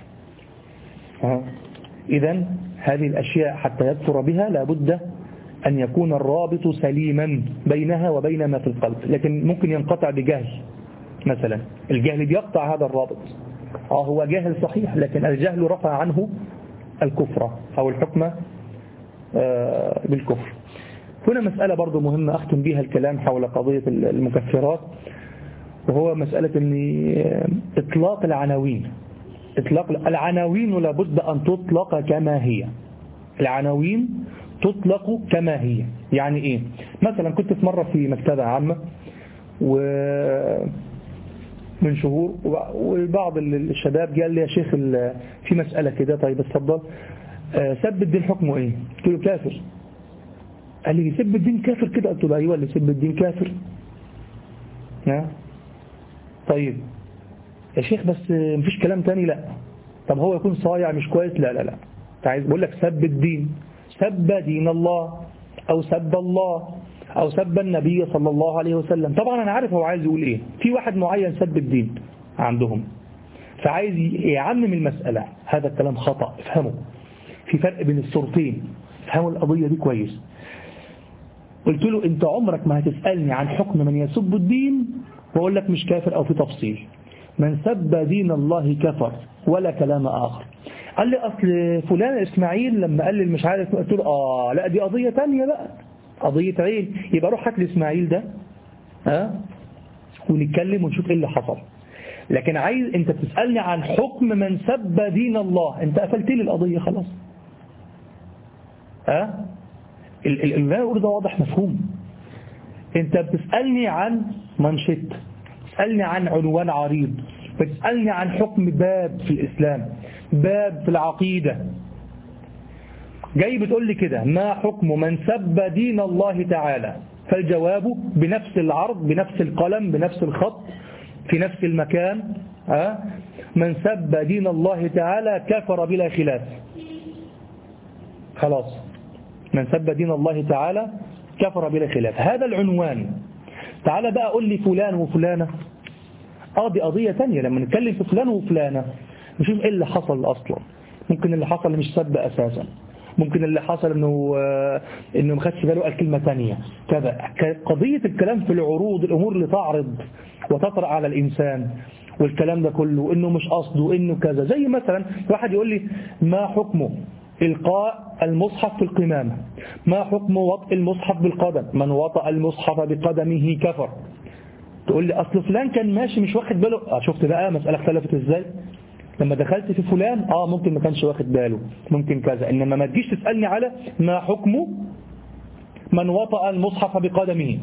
إذن هذه الأشياء حتى يكفر بها لابد أن يكون الرابط سليما بينها وبين ما في القلب، لكن ممكن ينقطع بجهل مثلا، الجهل بيقطع هذا الرابط. آه هو جاهل صحيح، لكن الجهل رفع عنه الكفر أو الحكم بالكفر. هنا مسألة برضو مهمة أختم بها الكلام حول قضية المكفرات، وهو مسألة أن إطلاق العناوين. إطلاق العناوين لابد أن تطلق كما هي، العناوين تطلق كما هي. يعني إيه؟ مثلا كنت في مرة في مكتبة عامة ومن شهور، وبعض الشباب قال لي يا شيخ في مسألة كده، طيب اتفضل، سب الدين حكمه إيه؟ قلت له كافر. قال لي سب الدين كافر كده؟ قلت له أيوة اللي سب الدين كافر. ها؟ طيب يا شيخ بس مفيش كلام تاني؟ لا. طب هو يكون صايع مش كويس؟ لا لا لا، عايز بقول لك سب الدين، سب دين الله أو سب الله أو سب النبي صلى الله عليه وسلم. طبعا أنا عارف هو عايز يقول إيه، في واحد معين سب الدين عندهم فعايز يعمم المسألة. هذا الكلام خطأ، افهموا، في فرق بين الصورتين، افهموا القضية دي كويس. قلت له أنت عمرك ما هتسألني عن حكم من يسب الدين وأقول لك مش كافر أو في تفصيل. من سب دين الله كفر ولا كلام آخر. قال لي أصل فلان إسماعيل لما قال لي مش عارف، قلت له آه لا دي قضية تانية بقى، قضية عين. يبقى روح هات لي إسماعيل ده ها ونتكلم ونشوف إيه اللي حصل. لكن عايز أنت تسألني عن حكم من سب دين الله، أنت قفلت لي القضية خلاص. ها اللي أنا أقول ده واضح مفهوم. أنت بتسألني عن منشط، تسألني عن عنوان عريض، بتسألني عن حكم باب في الإسلام، باب في العقيدة. جاي بتقول لي كده ما حكم من سب دين الله تعالى؟ فالجواب بنفس العرض، بنفس القلم، بنفس الخط، في نفس المكان. ها من سب دين الله تعالى كفر بلا خلاف. خلاص، من سب دين الله تعالى كفر بلا خلاف، هذا العنوان. تعالى بقى قول لي فلان وفلانة، اه دي قضية تانية. لما نتكلم في فلان وفلانة نشوف ايه اللي حصل اصلا. ممكن اللي حصل مش سب اساسا، ممكن اللي حصل انه انه ما خدش باله قال كلمة تانية كذا. قضية الكلام في العروض، الامور اللي تعرض وتطرأ على الانسان والكلام ده كله، انه مش قصده، انه كذا. زي مثلا واحد يقول لي ما حكمه إلقاء المصحف في القمامة؟ ما حكم وطئ المصحف بالقدم؟ من وطأ المصحف بقدمه كفر. تقول لي أصل فلان كان ماشي مش واخد باله. آه شفت بقى مسألة اختلفت إزاي؟ لما دخلت في فلان آه ممكن ما كانش واخد باله، ممكن كذا. إنما ما تجيش تسألني على ما حكم من وطأ المصحف بقدمه.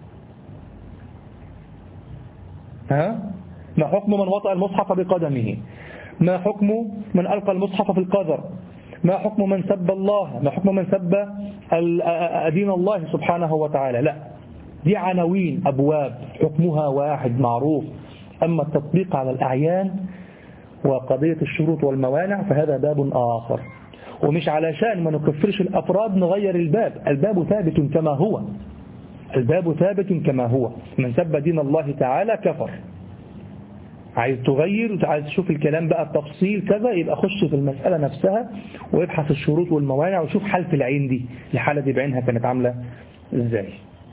ها؟ ما حكم من وطأ المصحف بقدمه؟ ما حكم من ألقى المصحف في القذر؟ ما حكم من سب الله؟ ما حكم من سب دين الله سبحانه وتعالى؟ لا، دي عناوين أبواب حكمها واحد معروف. أما التطبيق على الأعيان وقضية الشروط والموانع فهذا باب آخر. ومش علشان ما نكفرش الأفراد نغير الباب، الباب ثابت كما هو، الباب ثابت كما هو. من سب دين الله تعالى كفر. عايز تغير، عايز تشوف الكلام بقى التفصيل كذا، يبقى خش في المسألة نفسها وابحث الشروط والموانع وشوف حالة العين دي، الحالة دي بعينها كانت عاملة ازاي.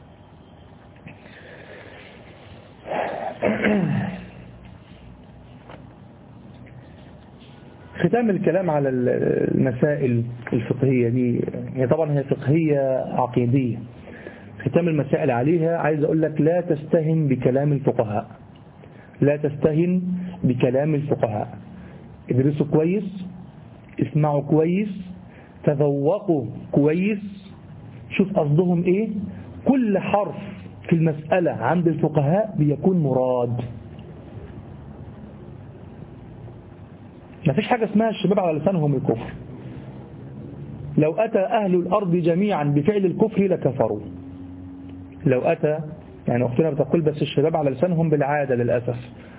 ختام الكلام على المسائل الفقهية دي، هي طبعا هي فقهية عقيدية. ختام المسائل عليها عايز أقول لك لا تستهن بكلام الفقهاء، لا تستهن بكلام الفقهاء. ادرسوا كويس، اسمعوا كويس، تذوقوا كويس، شوف قصدهم ايه. كل حرف في المسألة عند الفقهاء بيكون مراد. ما فيش حاجة اسمها الشباب على لسانهم الكفر. لو أتى أهل الأرض جميعا بفعل الكفر لكفروا. لو أتى يعني أختنا بتقول بس الشباب على لسانهم بالعادة للأسف،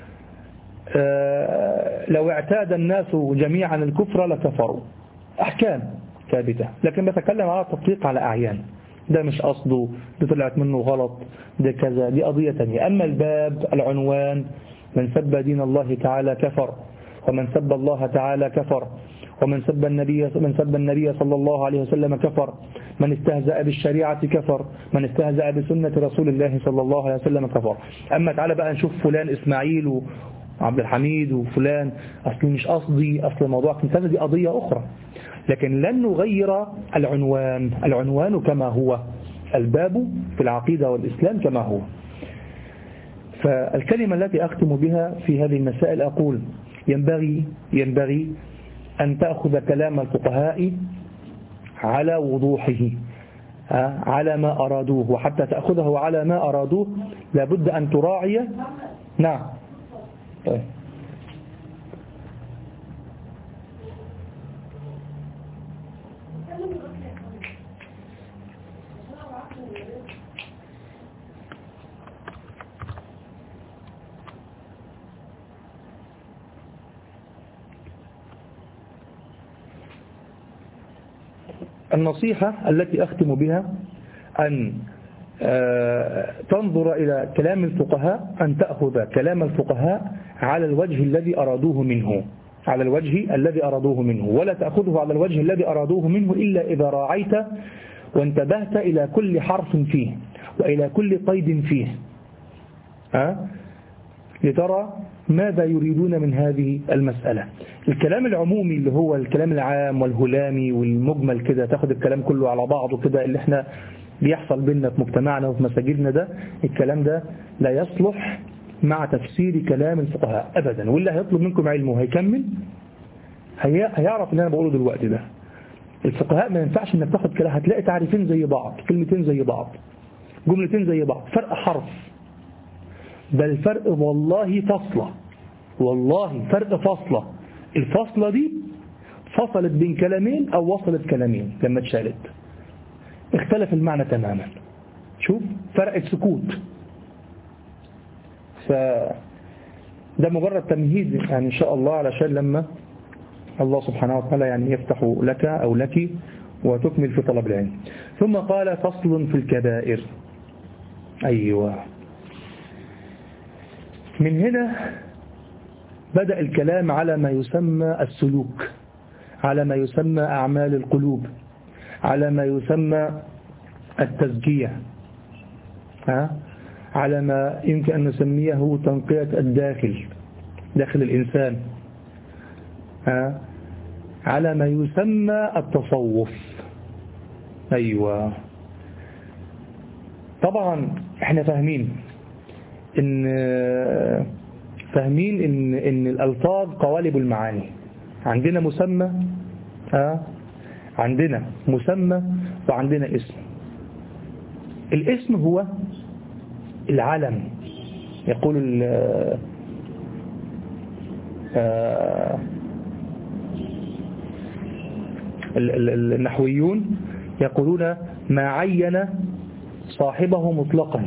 لو اعتاد الناس جميعا الكفر لكفروا، أحكام ثابتة، لكن بتكلم على التطبيق على أعيان، ده مش قصده، دي طلعت منه غلط، ده كذا، دي قضية تانية. أما الباب العنوان من سب دين الله تعالى كفر، ومن سب الله تعالى كفر، ومن سب النبي من سب النبي صلى الله عليه وسلم كفر، من استهزأ بالشريعة كفر، من استهزأ بسنة رسول الله صلى الله عليه وسلم كفر. أما تعالى بقى نشوف فلان إسماعيل وعبد الحميد وفلان، أصل مش قصدي، أصل الموضوع كذا، دي قضية أخرى، لكن لن نغير العنوان، العنوان كما هو، الباب في العقيدة والإسلام كما هو. فالكلمة التي أختم بها في هذه المسائل أقول ينبغي ينبغي أن تأخذ كلام الفقهاء على وضوحه، على ما أرادوه، وحتى تأخذه على ما أرادوه لابد أن تراعي. نعم طيب. النصيحة التي أختم بها أن تنظر إلى كلام الفقهاء، أن تأخذ كلام الفقهاء على الوجه الذي أرادوه منه، على الوجه الذي أرادوه منه، ولا تأخذه على الوجه الذي أرادوه منه إلا إذا راعيت وانتبهت إلى كل حرف فيه وإلى كل قيد فيه، أه؟ لترى ماذا يريدون من هذه المسألة. الكلام العمومي اللي هو الكلام العام والهلامي والمجمل كده، تاخد الكلام كله على بعضه كده، اللي احنا بيحصل بينا في مجتمعنا وفي مساجدنا، ده الكلام ده لا يصلح مع تفسير كلام الفقهاء أبدا. واللي هيطلب منكم علمه هيكمل هي هيعرف اللي أنا بقوله دلوقتي ده. الفقهاء ما ينفعش انك تاخد كلام، هتلاقي تعريفين زي بعض، كلمتين زي بعض، جملتين زي بعض، فرق حرف، بل فرق والله فصلة، والله فرق فصلة. الفصلة دي فصلت بين كلامين أو وصلت كلامين، لما اتشالت اختلف المعنى تماما. شوف فرقت سكوت. فده مجرد تمهيد يعني إن شاء الله، علشان لما الله سبحانه وتعالى يعني يفتح لك أو لك وتكمل في طلب العلم. ثم قال فصل في الكبائر. أيوة، من هنا بدأ الكلام على ما يسمى السلوك، على ما يسمى أعمال القلوب، على ما يسمى التزكية، على ما يمكن أن نسميه تنقية الداخل، داخل الإنسان، على ما يسمى التصوف. أيوة، طبعا احنا فاهمين ان فاهمين ان ان الالفاظ قوالب المعاني. عندنا مسمى، اه عندنا مسمى وعندنا اسم. الاسم هو العلم، يقول آه النحويون يقولون ما عين صاحبه مطلقا،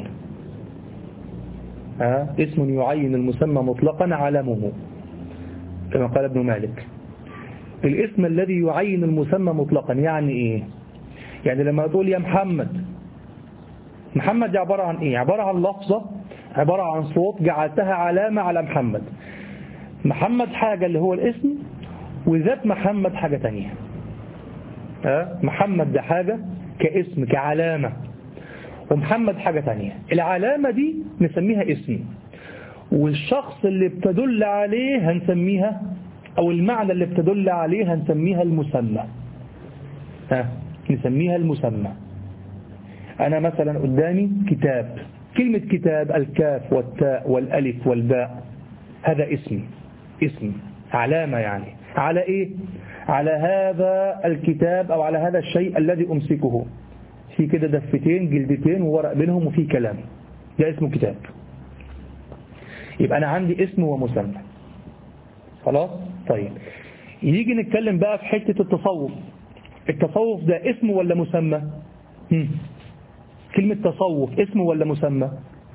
آه اسم يعين المسمى مطلقا علمه، كما قال ابن مالك. الاسم الذي يعين المسمى مطلقا يعني ايه؟ يعني لما تقول يا محمد، محمد دي عبارة عن ايه؟ عبارة عن لفظة، عبارة عن صوت جعلتها علامة على محمد. محمد حاجة اللي هو الاسم، وذات محمد حاجة تانية. آه محمد ده حاجة كاسم كعلامة، ومحمد حاجة تانية. العلامة دي نسميها اسم، والشخص اللي بتدل عليه هنسميها، أو المعنى اللي بتدل عليه هنسميها المسمى. ها نسميها المسمى. أنا مثلا قدامي كتاب، كلمة كتاب الكاف والتاء والألف والباء، هذا اسم، اسم علامة. يعني على إيه؟ على هذا الكتاب أو على هذا الشيء الذي أمسكه، في كده دفتين جلدتين وورق بينهم وفي كلام، ده اسمه كتاب. يبقى أنا عندي اسم ومسمى. خلاص؟ طيب يجي نتكلم بقى في حتة التصوف. التصوف ده اسم ولا مسمى؟ هم. كلمة تصوف اسم ولا مسمى؟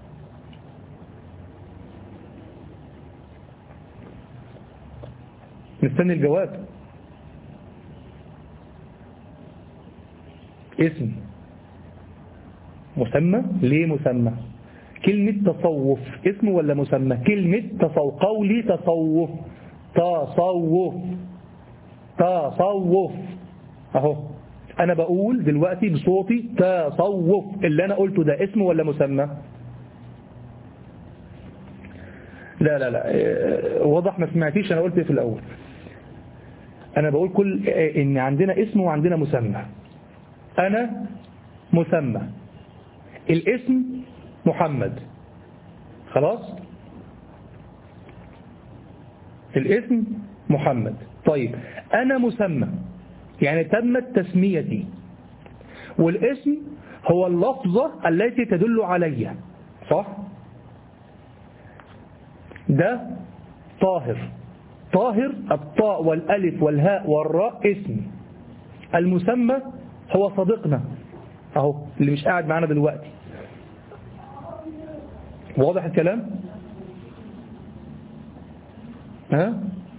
نستني الجواب. اسم. مسمى. ليه مسمى؟ كلمة تصوف اسم ولا مسمى؟ كلمة تصوف، قولي تصوف، تصوف تصوف اهو، انا بقول دلوقتي بصوتي تصوف، اللي انا قلته ده اسم ولا مسمى؟ لا لا لا واضح ما سمعتيش انا قلت ايه في الاول. انا بقول كل ان عندنا اسم وعندنا مسمى. انا مسمى، الاسم محمد، خلاص، الاسم محمد. طيب أنا مسمى يعني تمت تسميتي، والاسم هو اللفظة التي تدل علي، صح؟ ده طاهر. طاهر الطاء والألف والهاء والراء اسم. المسمى هو صديقنا اهو اللي مش قاعد معانا دلوقتي. واضح الكلام؟ ها؟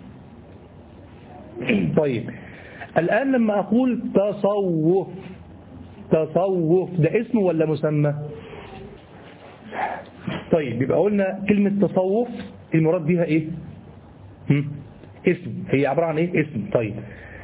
طيب الآن لما أقول تصوف، تصوف ده اسم ولا مسمى؟ طيب يبقى قلنا كلمة تصوف المراد بها ايه؟ هم؟ اسم. هي عبارة عن ايه؟ اسم. طيب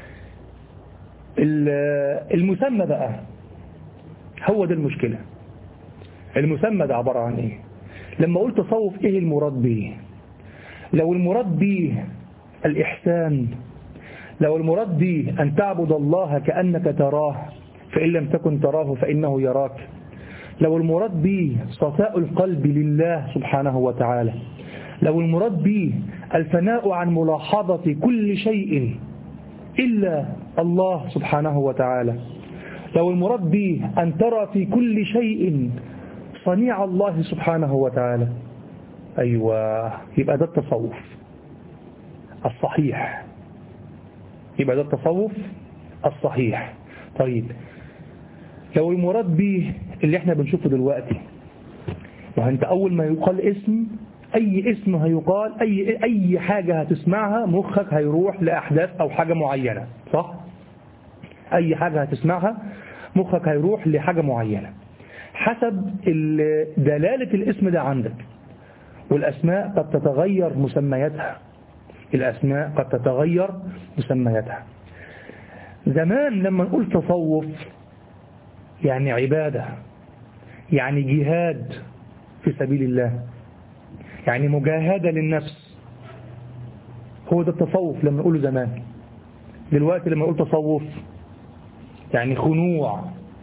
المسمى بقى هو ده المشكلة. المسمى ده عبارة عن ايه؟ لما قلت تصوف ايه المراد به؟ لو المراد به الإحسان، لو المراد به أن تعبد الله كأنك تراه فإن لم تكن تراه فإنه يراك، لو المراد به صفاء القلب لله سبحانه وتعالى، لو المراد به الفناء عن ملاحظة كل شيء إلا الله سبحانه وتعالى، لو المراد به أن ترى في كل شيء صنيع الله سبحانه وتعالى، أيوة يبقى ده التصوف الصحيح، يبقى ده التصوف الصحيح. طيب لو المراد به اللي احنا بنشوفه دلوقتي، وانت أول ما يقال اسم، أي اسم هيقال، أي, أي حاجة هتسمعها مخك هيروح لأحداث أو حاجة معينة، صح؟ أي حاجة هتسمعها مخك هيروح لحاجة معينة حسب دلالة الاسم ده عندك. والأسماء قد تتغير مسمياتها، الأسماء قد تتغير مسمياتها. زمان لما نقول تصوف يعني عبادة، يعني جهاد في سبيل الله، يعني مجاهدة للنفس، هو ده التصوف لما نقوله زمان. دلوقتي لما نقول تصوف يعني خنوع،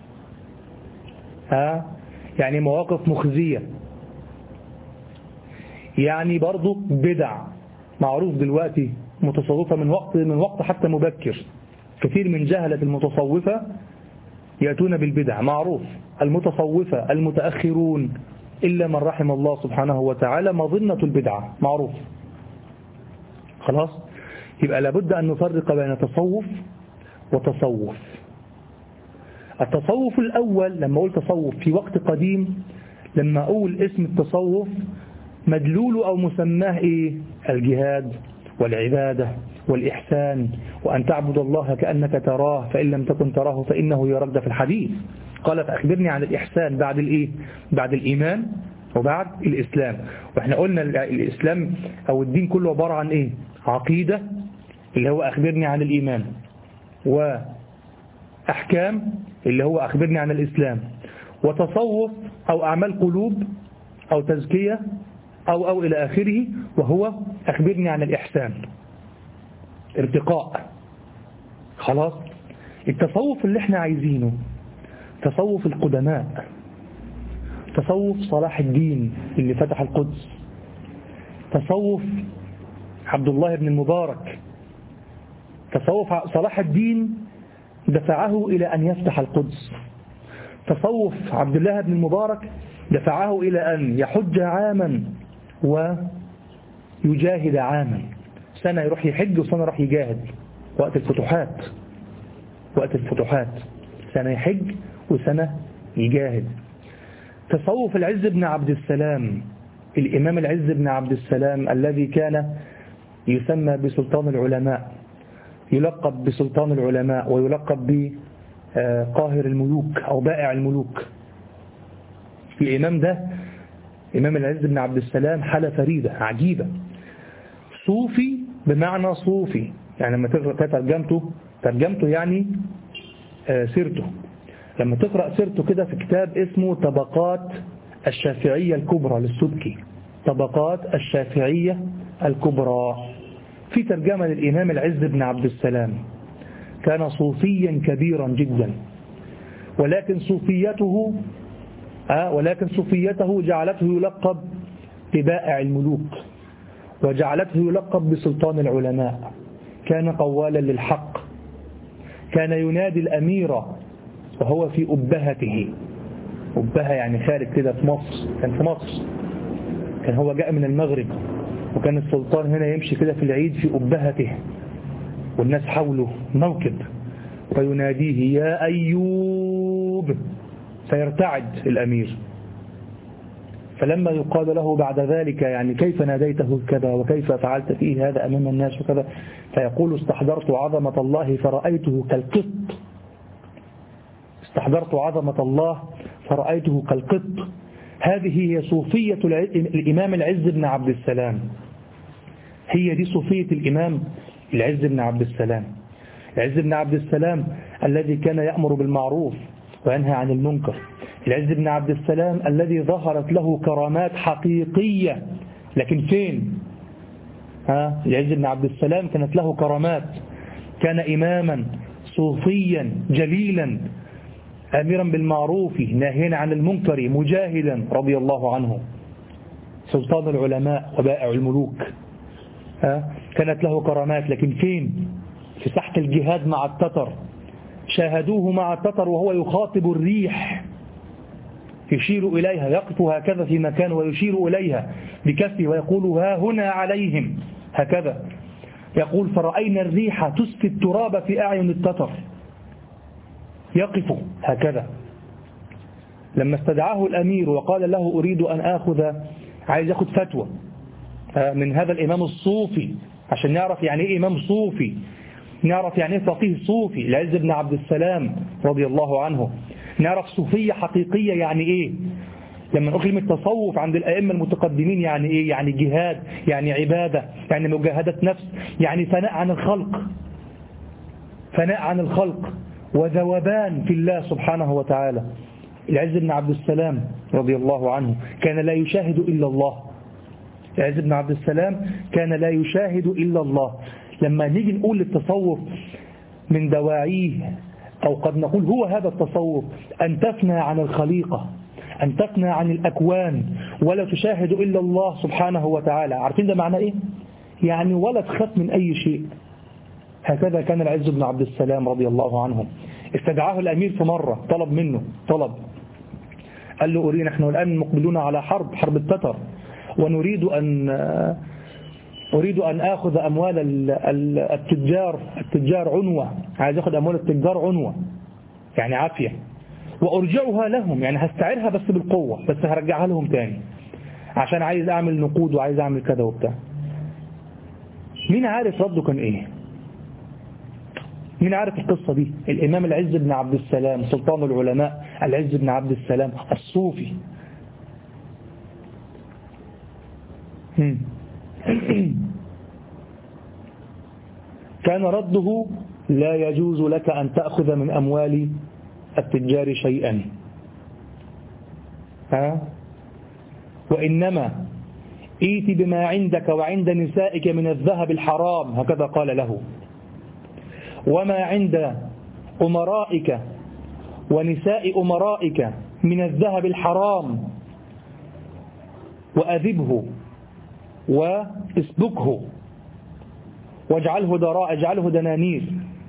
ها، يعني مواقف مخزية، يعني برضو بدع. معروف دلوقتي متصوفة من وقت من وقت حتى مبكر، كثير من جهلة المتصوفة يأتون بالبدع. معروف المتصوفة المتأخرون إلا من رحم الله سبحانه وتعالى مظنة البدعة، معروف. خلاص، يبقى لابد أن نفرق بين تصوف وتصوف. التصوف الأول لما أقول تصوف في وقت قديم، لما أقول اسم التصوف مدلوله أو مسماه إيه؟ الجهاد والعبادة والإحسان، وأن تعبد الله كأنك تراه فإن لم تكن تراه فإنه يراك، ده في الحديث. قال فأخبرني عن الإحسان بعد الإيه؟ بعد الإيمان وبعد الإسلام. وإحنا قلنا الإسلام أو الدين كله عبارة عن إيه؟ عقيدة اللي هو أخبرني عن الإيمان، وأحكام اللي هو أخبرني عن الإسلام، وتصوف أو أعمال قلوب أو تزكية أو أو إلى آخره، وهو أخبرني عن الإحسان، ارتقاء. خلاص، التصوف اللي احنا عايزينه تصوف القدماء، تصوف صلاح الدين اللي فتح القدس، تصوف عبد الله بن المبارك. تصوف صلاح الدين دفعه إلى أن يفتح القدس، تصوف عبد الله بن المبارك دفعه إلى أن يحج عاما ويجاهد عاما، سنة يروح يحج وسنة يروح يجاهد وقت الفتوحات، وقت الفتوحات سنة يحج وسنة يجاهد. تصوف العز بن عبد السلام، الإمام العز بن عبد السلام الذي كان يسمى بسلطان العلماء، يلقب بسلطان العلماء ويلقب بقاهر الملوك أو بائع الملوك. الإمام ده إمام العز بن عبد السلام حالة فريدة عجيبة، صوفي بمعنى صوفي، يعني لما تقرأ ترجمته ترجمته يعني سيرته، لما تقرأ سيرته كده في كتاب اسمه طبقات الشافعية الكبرى للسبكي، طبقات الشافعية الكبرى، في ترجمة للإمام العز بن عبد السلام. كان صوفيا كبيرا جدا، ولكن صوفيته آه ولكن صوفيته جعلته يلقب ببائع الملوك، وجعلته يلقب بسلطان العلماء. كان قوالا للحق، كان ينادي الأمير وهو في أبهته، أبهة يعني خارج كده في مصر، كان في مصر، كان هو جاء من المغرب، وكان السلطان هنا يمشي كده في العيد في أبهته والناس حوله موكب، ويناديه يا أيوب، فيرتعد الأمير. فلما يقال له بعد ذلك يعني كيف ناديته كذا وكيف فعلت فيه هذا أمام الناس وكذا، فيقول استحضرت عظمة الله فرأيته كالقط، استحضرت عظمة الله فرأيته كالقط. هذه هي صوفية الإمام العز بن عبد السلام، هي دي صوفية الإمام العز بن عبد السلام. العز بن عبد السلام الذي كان يأمر بالمعروف وينهى عن المنكر، العز بن عبد السلام الذي ظهرت له كرامات حقيقية، لكن فين؟ ها؟ العز بن عبد السلام كانت له كرامات، كان إماما صوفيا جليلا آمرا بالمعروف ناهيا عن المنكر مجاهدا رضي الله عنه، سلطان العلماء وبائع الملوك. ها؟ كانت له كرامات، لكن فين؟ في ساحة الجهاد مع التتر، شاهدوه مع التتر وهو يخاطب الريح، يشير إليها، يقف هكذا في مكان ويشير إليها بكفه ويقول ها هنا عليهم هكذا، يقول فرأينا الريح تسقي التراب في أعين التتر، يقف هكذا. لما استدعاه الأمير وقال له أريد أن أخذ، عايز يأخذ فتوى من هذا الإمام الصوفي عشان نعرف يعني إيه إمام صوفي، نعرف يعني إيه فقيه صوفي، العز بن عبد السلام رضي الله عنه، نعرف صوفية حقيقية يعني إيه. لما نقول كلمة تصوف عند الأئمة المتقدمين يعني إيه؟ يعني جهاد، يعني عبادة، يعني مجاهدة نفس، يعني فناء عن الخلق، فناء عن الخلق وذوبان في الله سبحانه وتعالى. العز بن عبد السلام رضي الله عنه كان لا يشاهد إلا الله، العز بن عبد السلام كان لا يشاهد إلا الله. لما نيجي نقول للتصوف من دواعيه، أو قد نقول هو هذا التصوف، أن تفنى عن الخليقة، أن تفنى عن الأكوان ولا تشاهد إلا الله سبحانه وتعالى. عارفين ده معنى إيه؟ يعني ولا تخاف من أي شيء. هكذا كان العز بن عبد السلام رضي الله عنه. استدعاه الأمير في مرة، طلب منه طلب، قال له أريد، نحن الآن مقبلون على حرب حرب التتر، ونريد أن أريد أن آخذ أموال التجار التجار عنوة، عايز أخذ أموال التجار عنوة يعني عافية، وأرجعها لهم، يعني هستعيرها بس بالقوة، بس هرجعها لهم تاني عشان عايز أعمل نقود وعايز أعمل كذا وبتاع. مين عارف رده كان إيه؟ مين عارف القصة دي؟ الإمام العز بن عبد السلام سلطان العلماء، العز بن عبد السلام الصوفي. كان رده لا يجوز لك أن تأخذ من أموال التجار شيئا، ها؟ وإنما ائت بما عندك وعند نسائك من الذهب الحرام، هكذا قال له، وما عند أمرائك ونساء أمرائك من الذهب الحرام وأذبه واسبكه واجعله دراء، اجعله دنانير،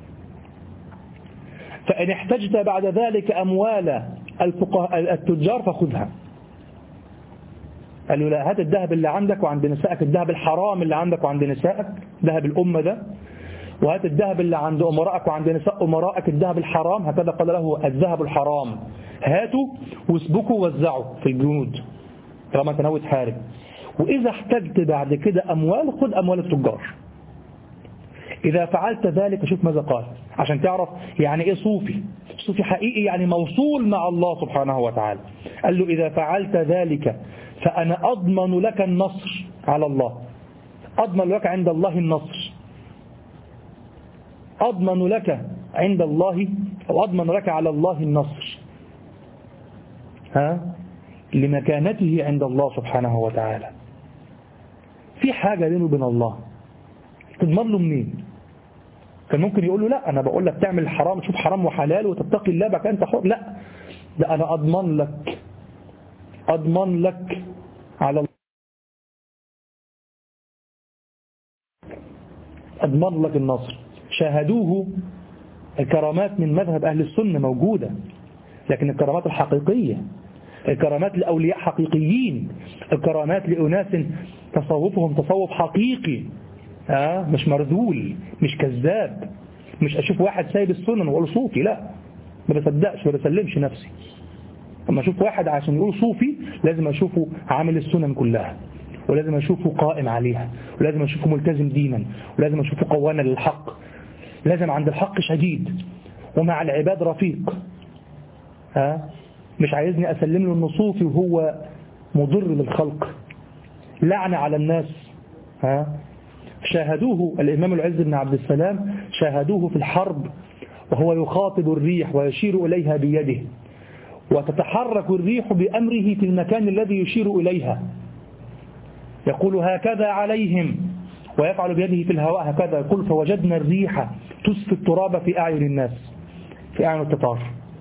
فإن احتجت بعد ذلك أموال التجار فخذها. قال له لا، هات الذهب اللي عندك وعند نسائك، الذهب الحرام اللي عندك وعند نسائك، ذهب الأمة ده، وهات الذهب اللي عند أمرائك وعند نساء أمرائك الذهب الحرام، هكذا قال له الذهب الحرام. هاتوا واسبكوا ووزعوا في الجنود طالما انت ناوي تحارب، وإذا احتجت بعد كده أموال خد أموال التجار. إذا فعلت ذلك شوف ماذا قال عشان تعرف يعني إيه صوفي. صوفي حقيقي يعني موصول مع الله سبحانه وتعالى. قال له إذا فعلت ذلك فأنا أضمن لك النصر على الله، أضمن لك عند الله النصر، أضمن لك عند الله أو أضمن لك على الله النصر، ها لمكانته عند الله سبحانه وتعالى. في حاجة بينه وبين الله تضمن له منين؟ كان ممكن يقول له لا أنا بقول لك تعمل الحرام تشوف حرام وحلال وتتقي الله بقى أنت حر. لا، ده أنا أضمن لك أضمن لك على الله، أضمن لك النصر. شاهدوه الكرامات من مذهب أهل السنة موجودة، لكن الكرامات الحقيقية، الكرامات لأولياء حقيقيين، الكرامات لأناس تصوفهم تصوف حقيقي، آه مش مرذول، مش كذاب، مش أشوف واحد سايب السنن وأقول صوفي، لا ما بصدقش ما بسلمش نفسي. أما أشوف واحد عشان يقول صوفي لازم أشوفه عامل السنن كلها، ولازم أشوفه قائم عليها، ولازم أشوفه ملتزم دينا، ولازم أشوفه قوانا للحق، لازم عند الحق شديد ومع العباد رفيق. ها مش عايزني أسلم له إنه صوفي وهو مضر للخلق، لعنة على الناس. ها شاهدوه الإمام العز بن عبد السلام، شاهدوه في الحرب وهو يخاطب الريح ويشير إليها بيده، وتتحرك الريح بأمره في المكان الذي يشير إليها، يقول هكذا عليهم ويفعل بيده في الهواء هكذا، يقول فوجدنا الريح تسفي التراب في أعين الناس، في أعين التتار.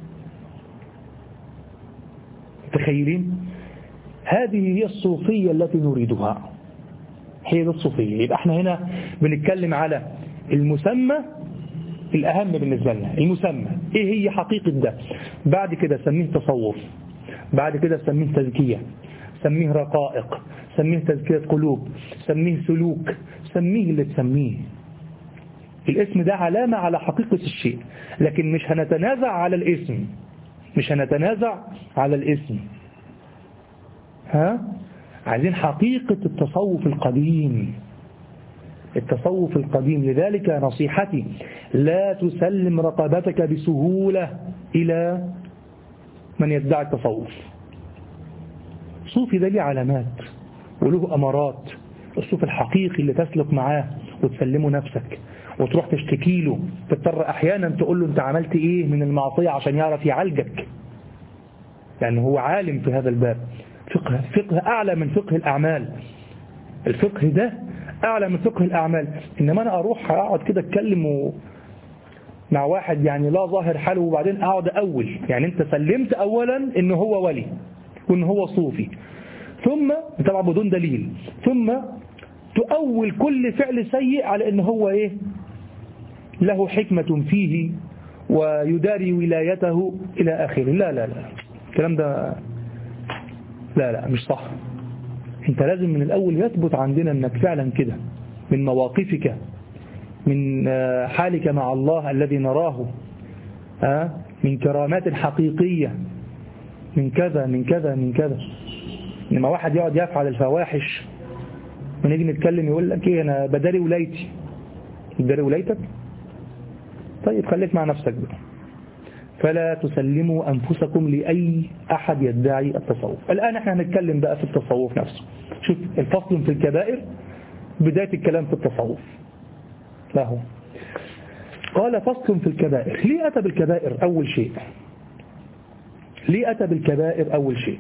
تخيلين؟ هذه هي الصوفية التي نريدها، هي دي الصوفية. يبقى احنا هنا بنتكلم على المسمى الأهم بالنسبة لنا، المسمى ايه هي حقيقة ده. بعد كده سميه تصوف، بعد كده سميه تزكية، سميه رقائق، سميه تزكية قلوب، سميه سلوك، سميه اللي تسميه. الاسم ده علامة على حقيقة الشيء، لكن مش هنتنازع على الاسم، مش هنتنازع على الاسم. ها عايزين حقيقة التصوف القديم، التصوف القديم. لذلك نصيحتي لا تسلم رقبتك بسهولة إلى من يدعي التصوف. صوفي ده ليه علامات وله أمارات. الصوف الحقيقي اللي تسلك معاه وتسلمه نفسك وتروح تشتكي له، تضطر أحيانا تقول له أنت عملت إيه من المعصية عشان يعرف يعالجك، لأنه هو عالم في هذا الباب. فقه, فقه أعلى من فقه الأعمال، الفقه ده أعلى من فقه الأعمال. إنما أنا أروح أقعد كده أتكلم مع واحد يعني لا ظاهر حاله وبعدين أقعد أول، يعني أنت سلمت أولا إنه هو ولي وإنه هو صوفي، ثم طبعا بدون دليل، ثم تؤول كل فعل سيء على إنه هو إيه له حكمة فيه ويداري ولايته إلى آخره. لا لا لا الكلام ده لا لا مش صح. انت لازم من الأول يثبت عندنا أنك فعلا كده، من مواقفك، من حالك مع الله الذي نراه، من كرامات حقيقية، من كذا من كذا من كذا. لما واحد يقعد يفعل الفواحش ونيجي نتكلم يقول لك ايه انا بداري ولايتي. بداري ولايتك؟ طيب خليك مع نفسك بقى. فلا تسلموا أنفسكم لأي أحد يدعي التصوف. الآن احنا هنتكلم بقى في التصوف نفسه. شوف الفصل في الكبائر، بداية الكلام في التصوف. لا هو قال فصل في الكبائر. ليه أتى بالكبائر أول شيء؟ ليه أتى بالكبائر أول شيء؟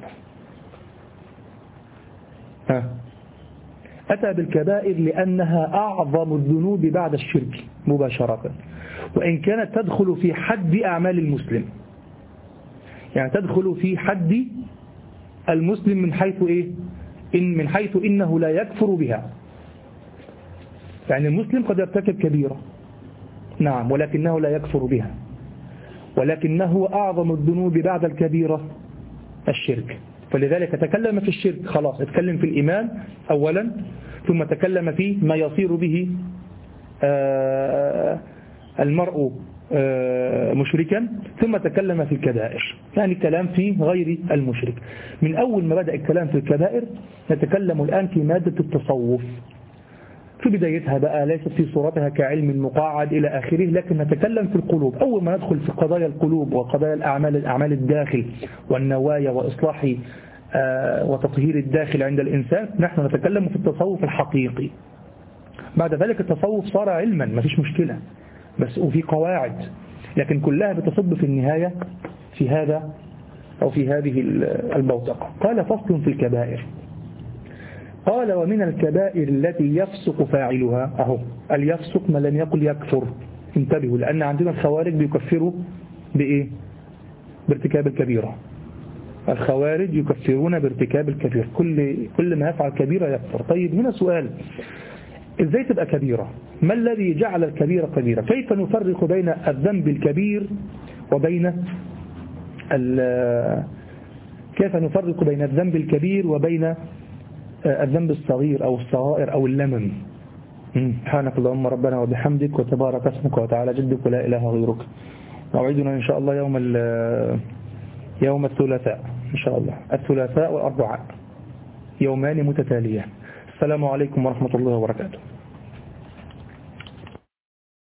ها أتى بالكبائر لأنها أعظم الذنوب بعد الشرك مباشرة، وإن كانت تدخل في حد أعمال المسلم، يعني تدخل في حد المسلم من حيث إيه؟ إن من حيث إنه لا يكفر بها. يعني المسلم قد يرتكب كبيرة نعم، ولكنه لا يكفر بها، ولكنه أعظم الذنوب بعد الكبيرة الشرك. فلذلك تكلم في الشرك خلاص، اتكلم في الإيمان أولا، ثم تكلم في ما يصير به المرء مشركا ثم تكلم في الكبائر، يعني كلام في غير المشرك. من أول ما بدأ الكلام في الكبائر نتكلم الآن في مادة التصوف في بدايتها بقى، ليست في صورتها كعلم مقاعد إلى آخره، لكن نتكلم في القلوب. أول ما ندخل في قضايا القلوب وقضايا الأعمال الأعمال الداخل والنوايا وإصلاح وتطهير الداخل عند الإنسان، نحن نتكلم في التصوف الحقيقي. بعد ذلك التصوف صار علما، ما فيش مشكلة، بس وفي قواعد، لكن كلها بتصب في النهاية في هذا أو في هذه البوتقة. قال فصل في الكبائر. قال ومن الكبائر التي يفسق فاعلها، أهو اليفسق ما لم يقل يكفر، انتبهوا، لأن عندنا الخوارج بيكفروا بإيه؟ بارتكاب الكبيرة. الخوارج يكفرون بارتكاب الكبير، كل كل ما يفعل كبيرة يكفر. طيب هنا سؤال، ازاي تبقى كبيرة؟ ما الذي جعل الكبيرة كبيرة؟ كيف نفرق بين الذنب الكبير وبين كيف نفرق بين الذنب الكبير وبين الذنب الصغير أو الصغائر أو اللمم؟ سبحانك اللهم ربنا وبحمدك وتبارك اسمك وتعالى جدك ولا إله غيرك. موعدنا إن شاء الله يوم يوم الثلاثاء إن شاء الله، الثلاثاء والأربعاء، يومان متتاليان. السلام عليكم ورحمة الله وبركاته.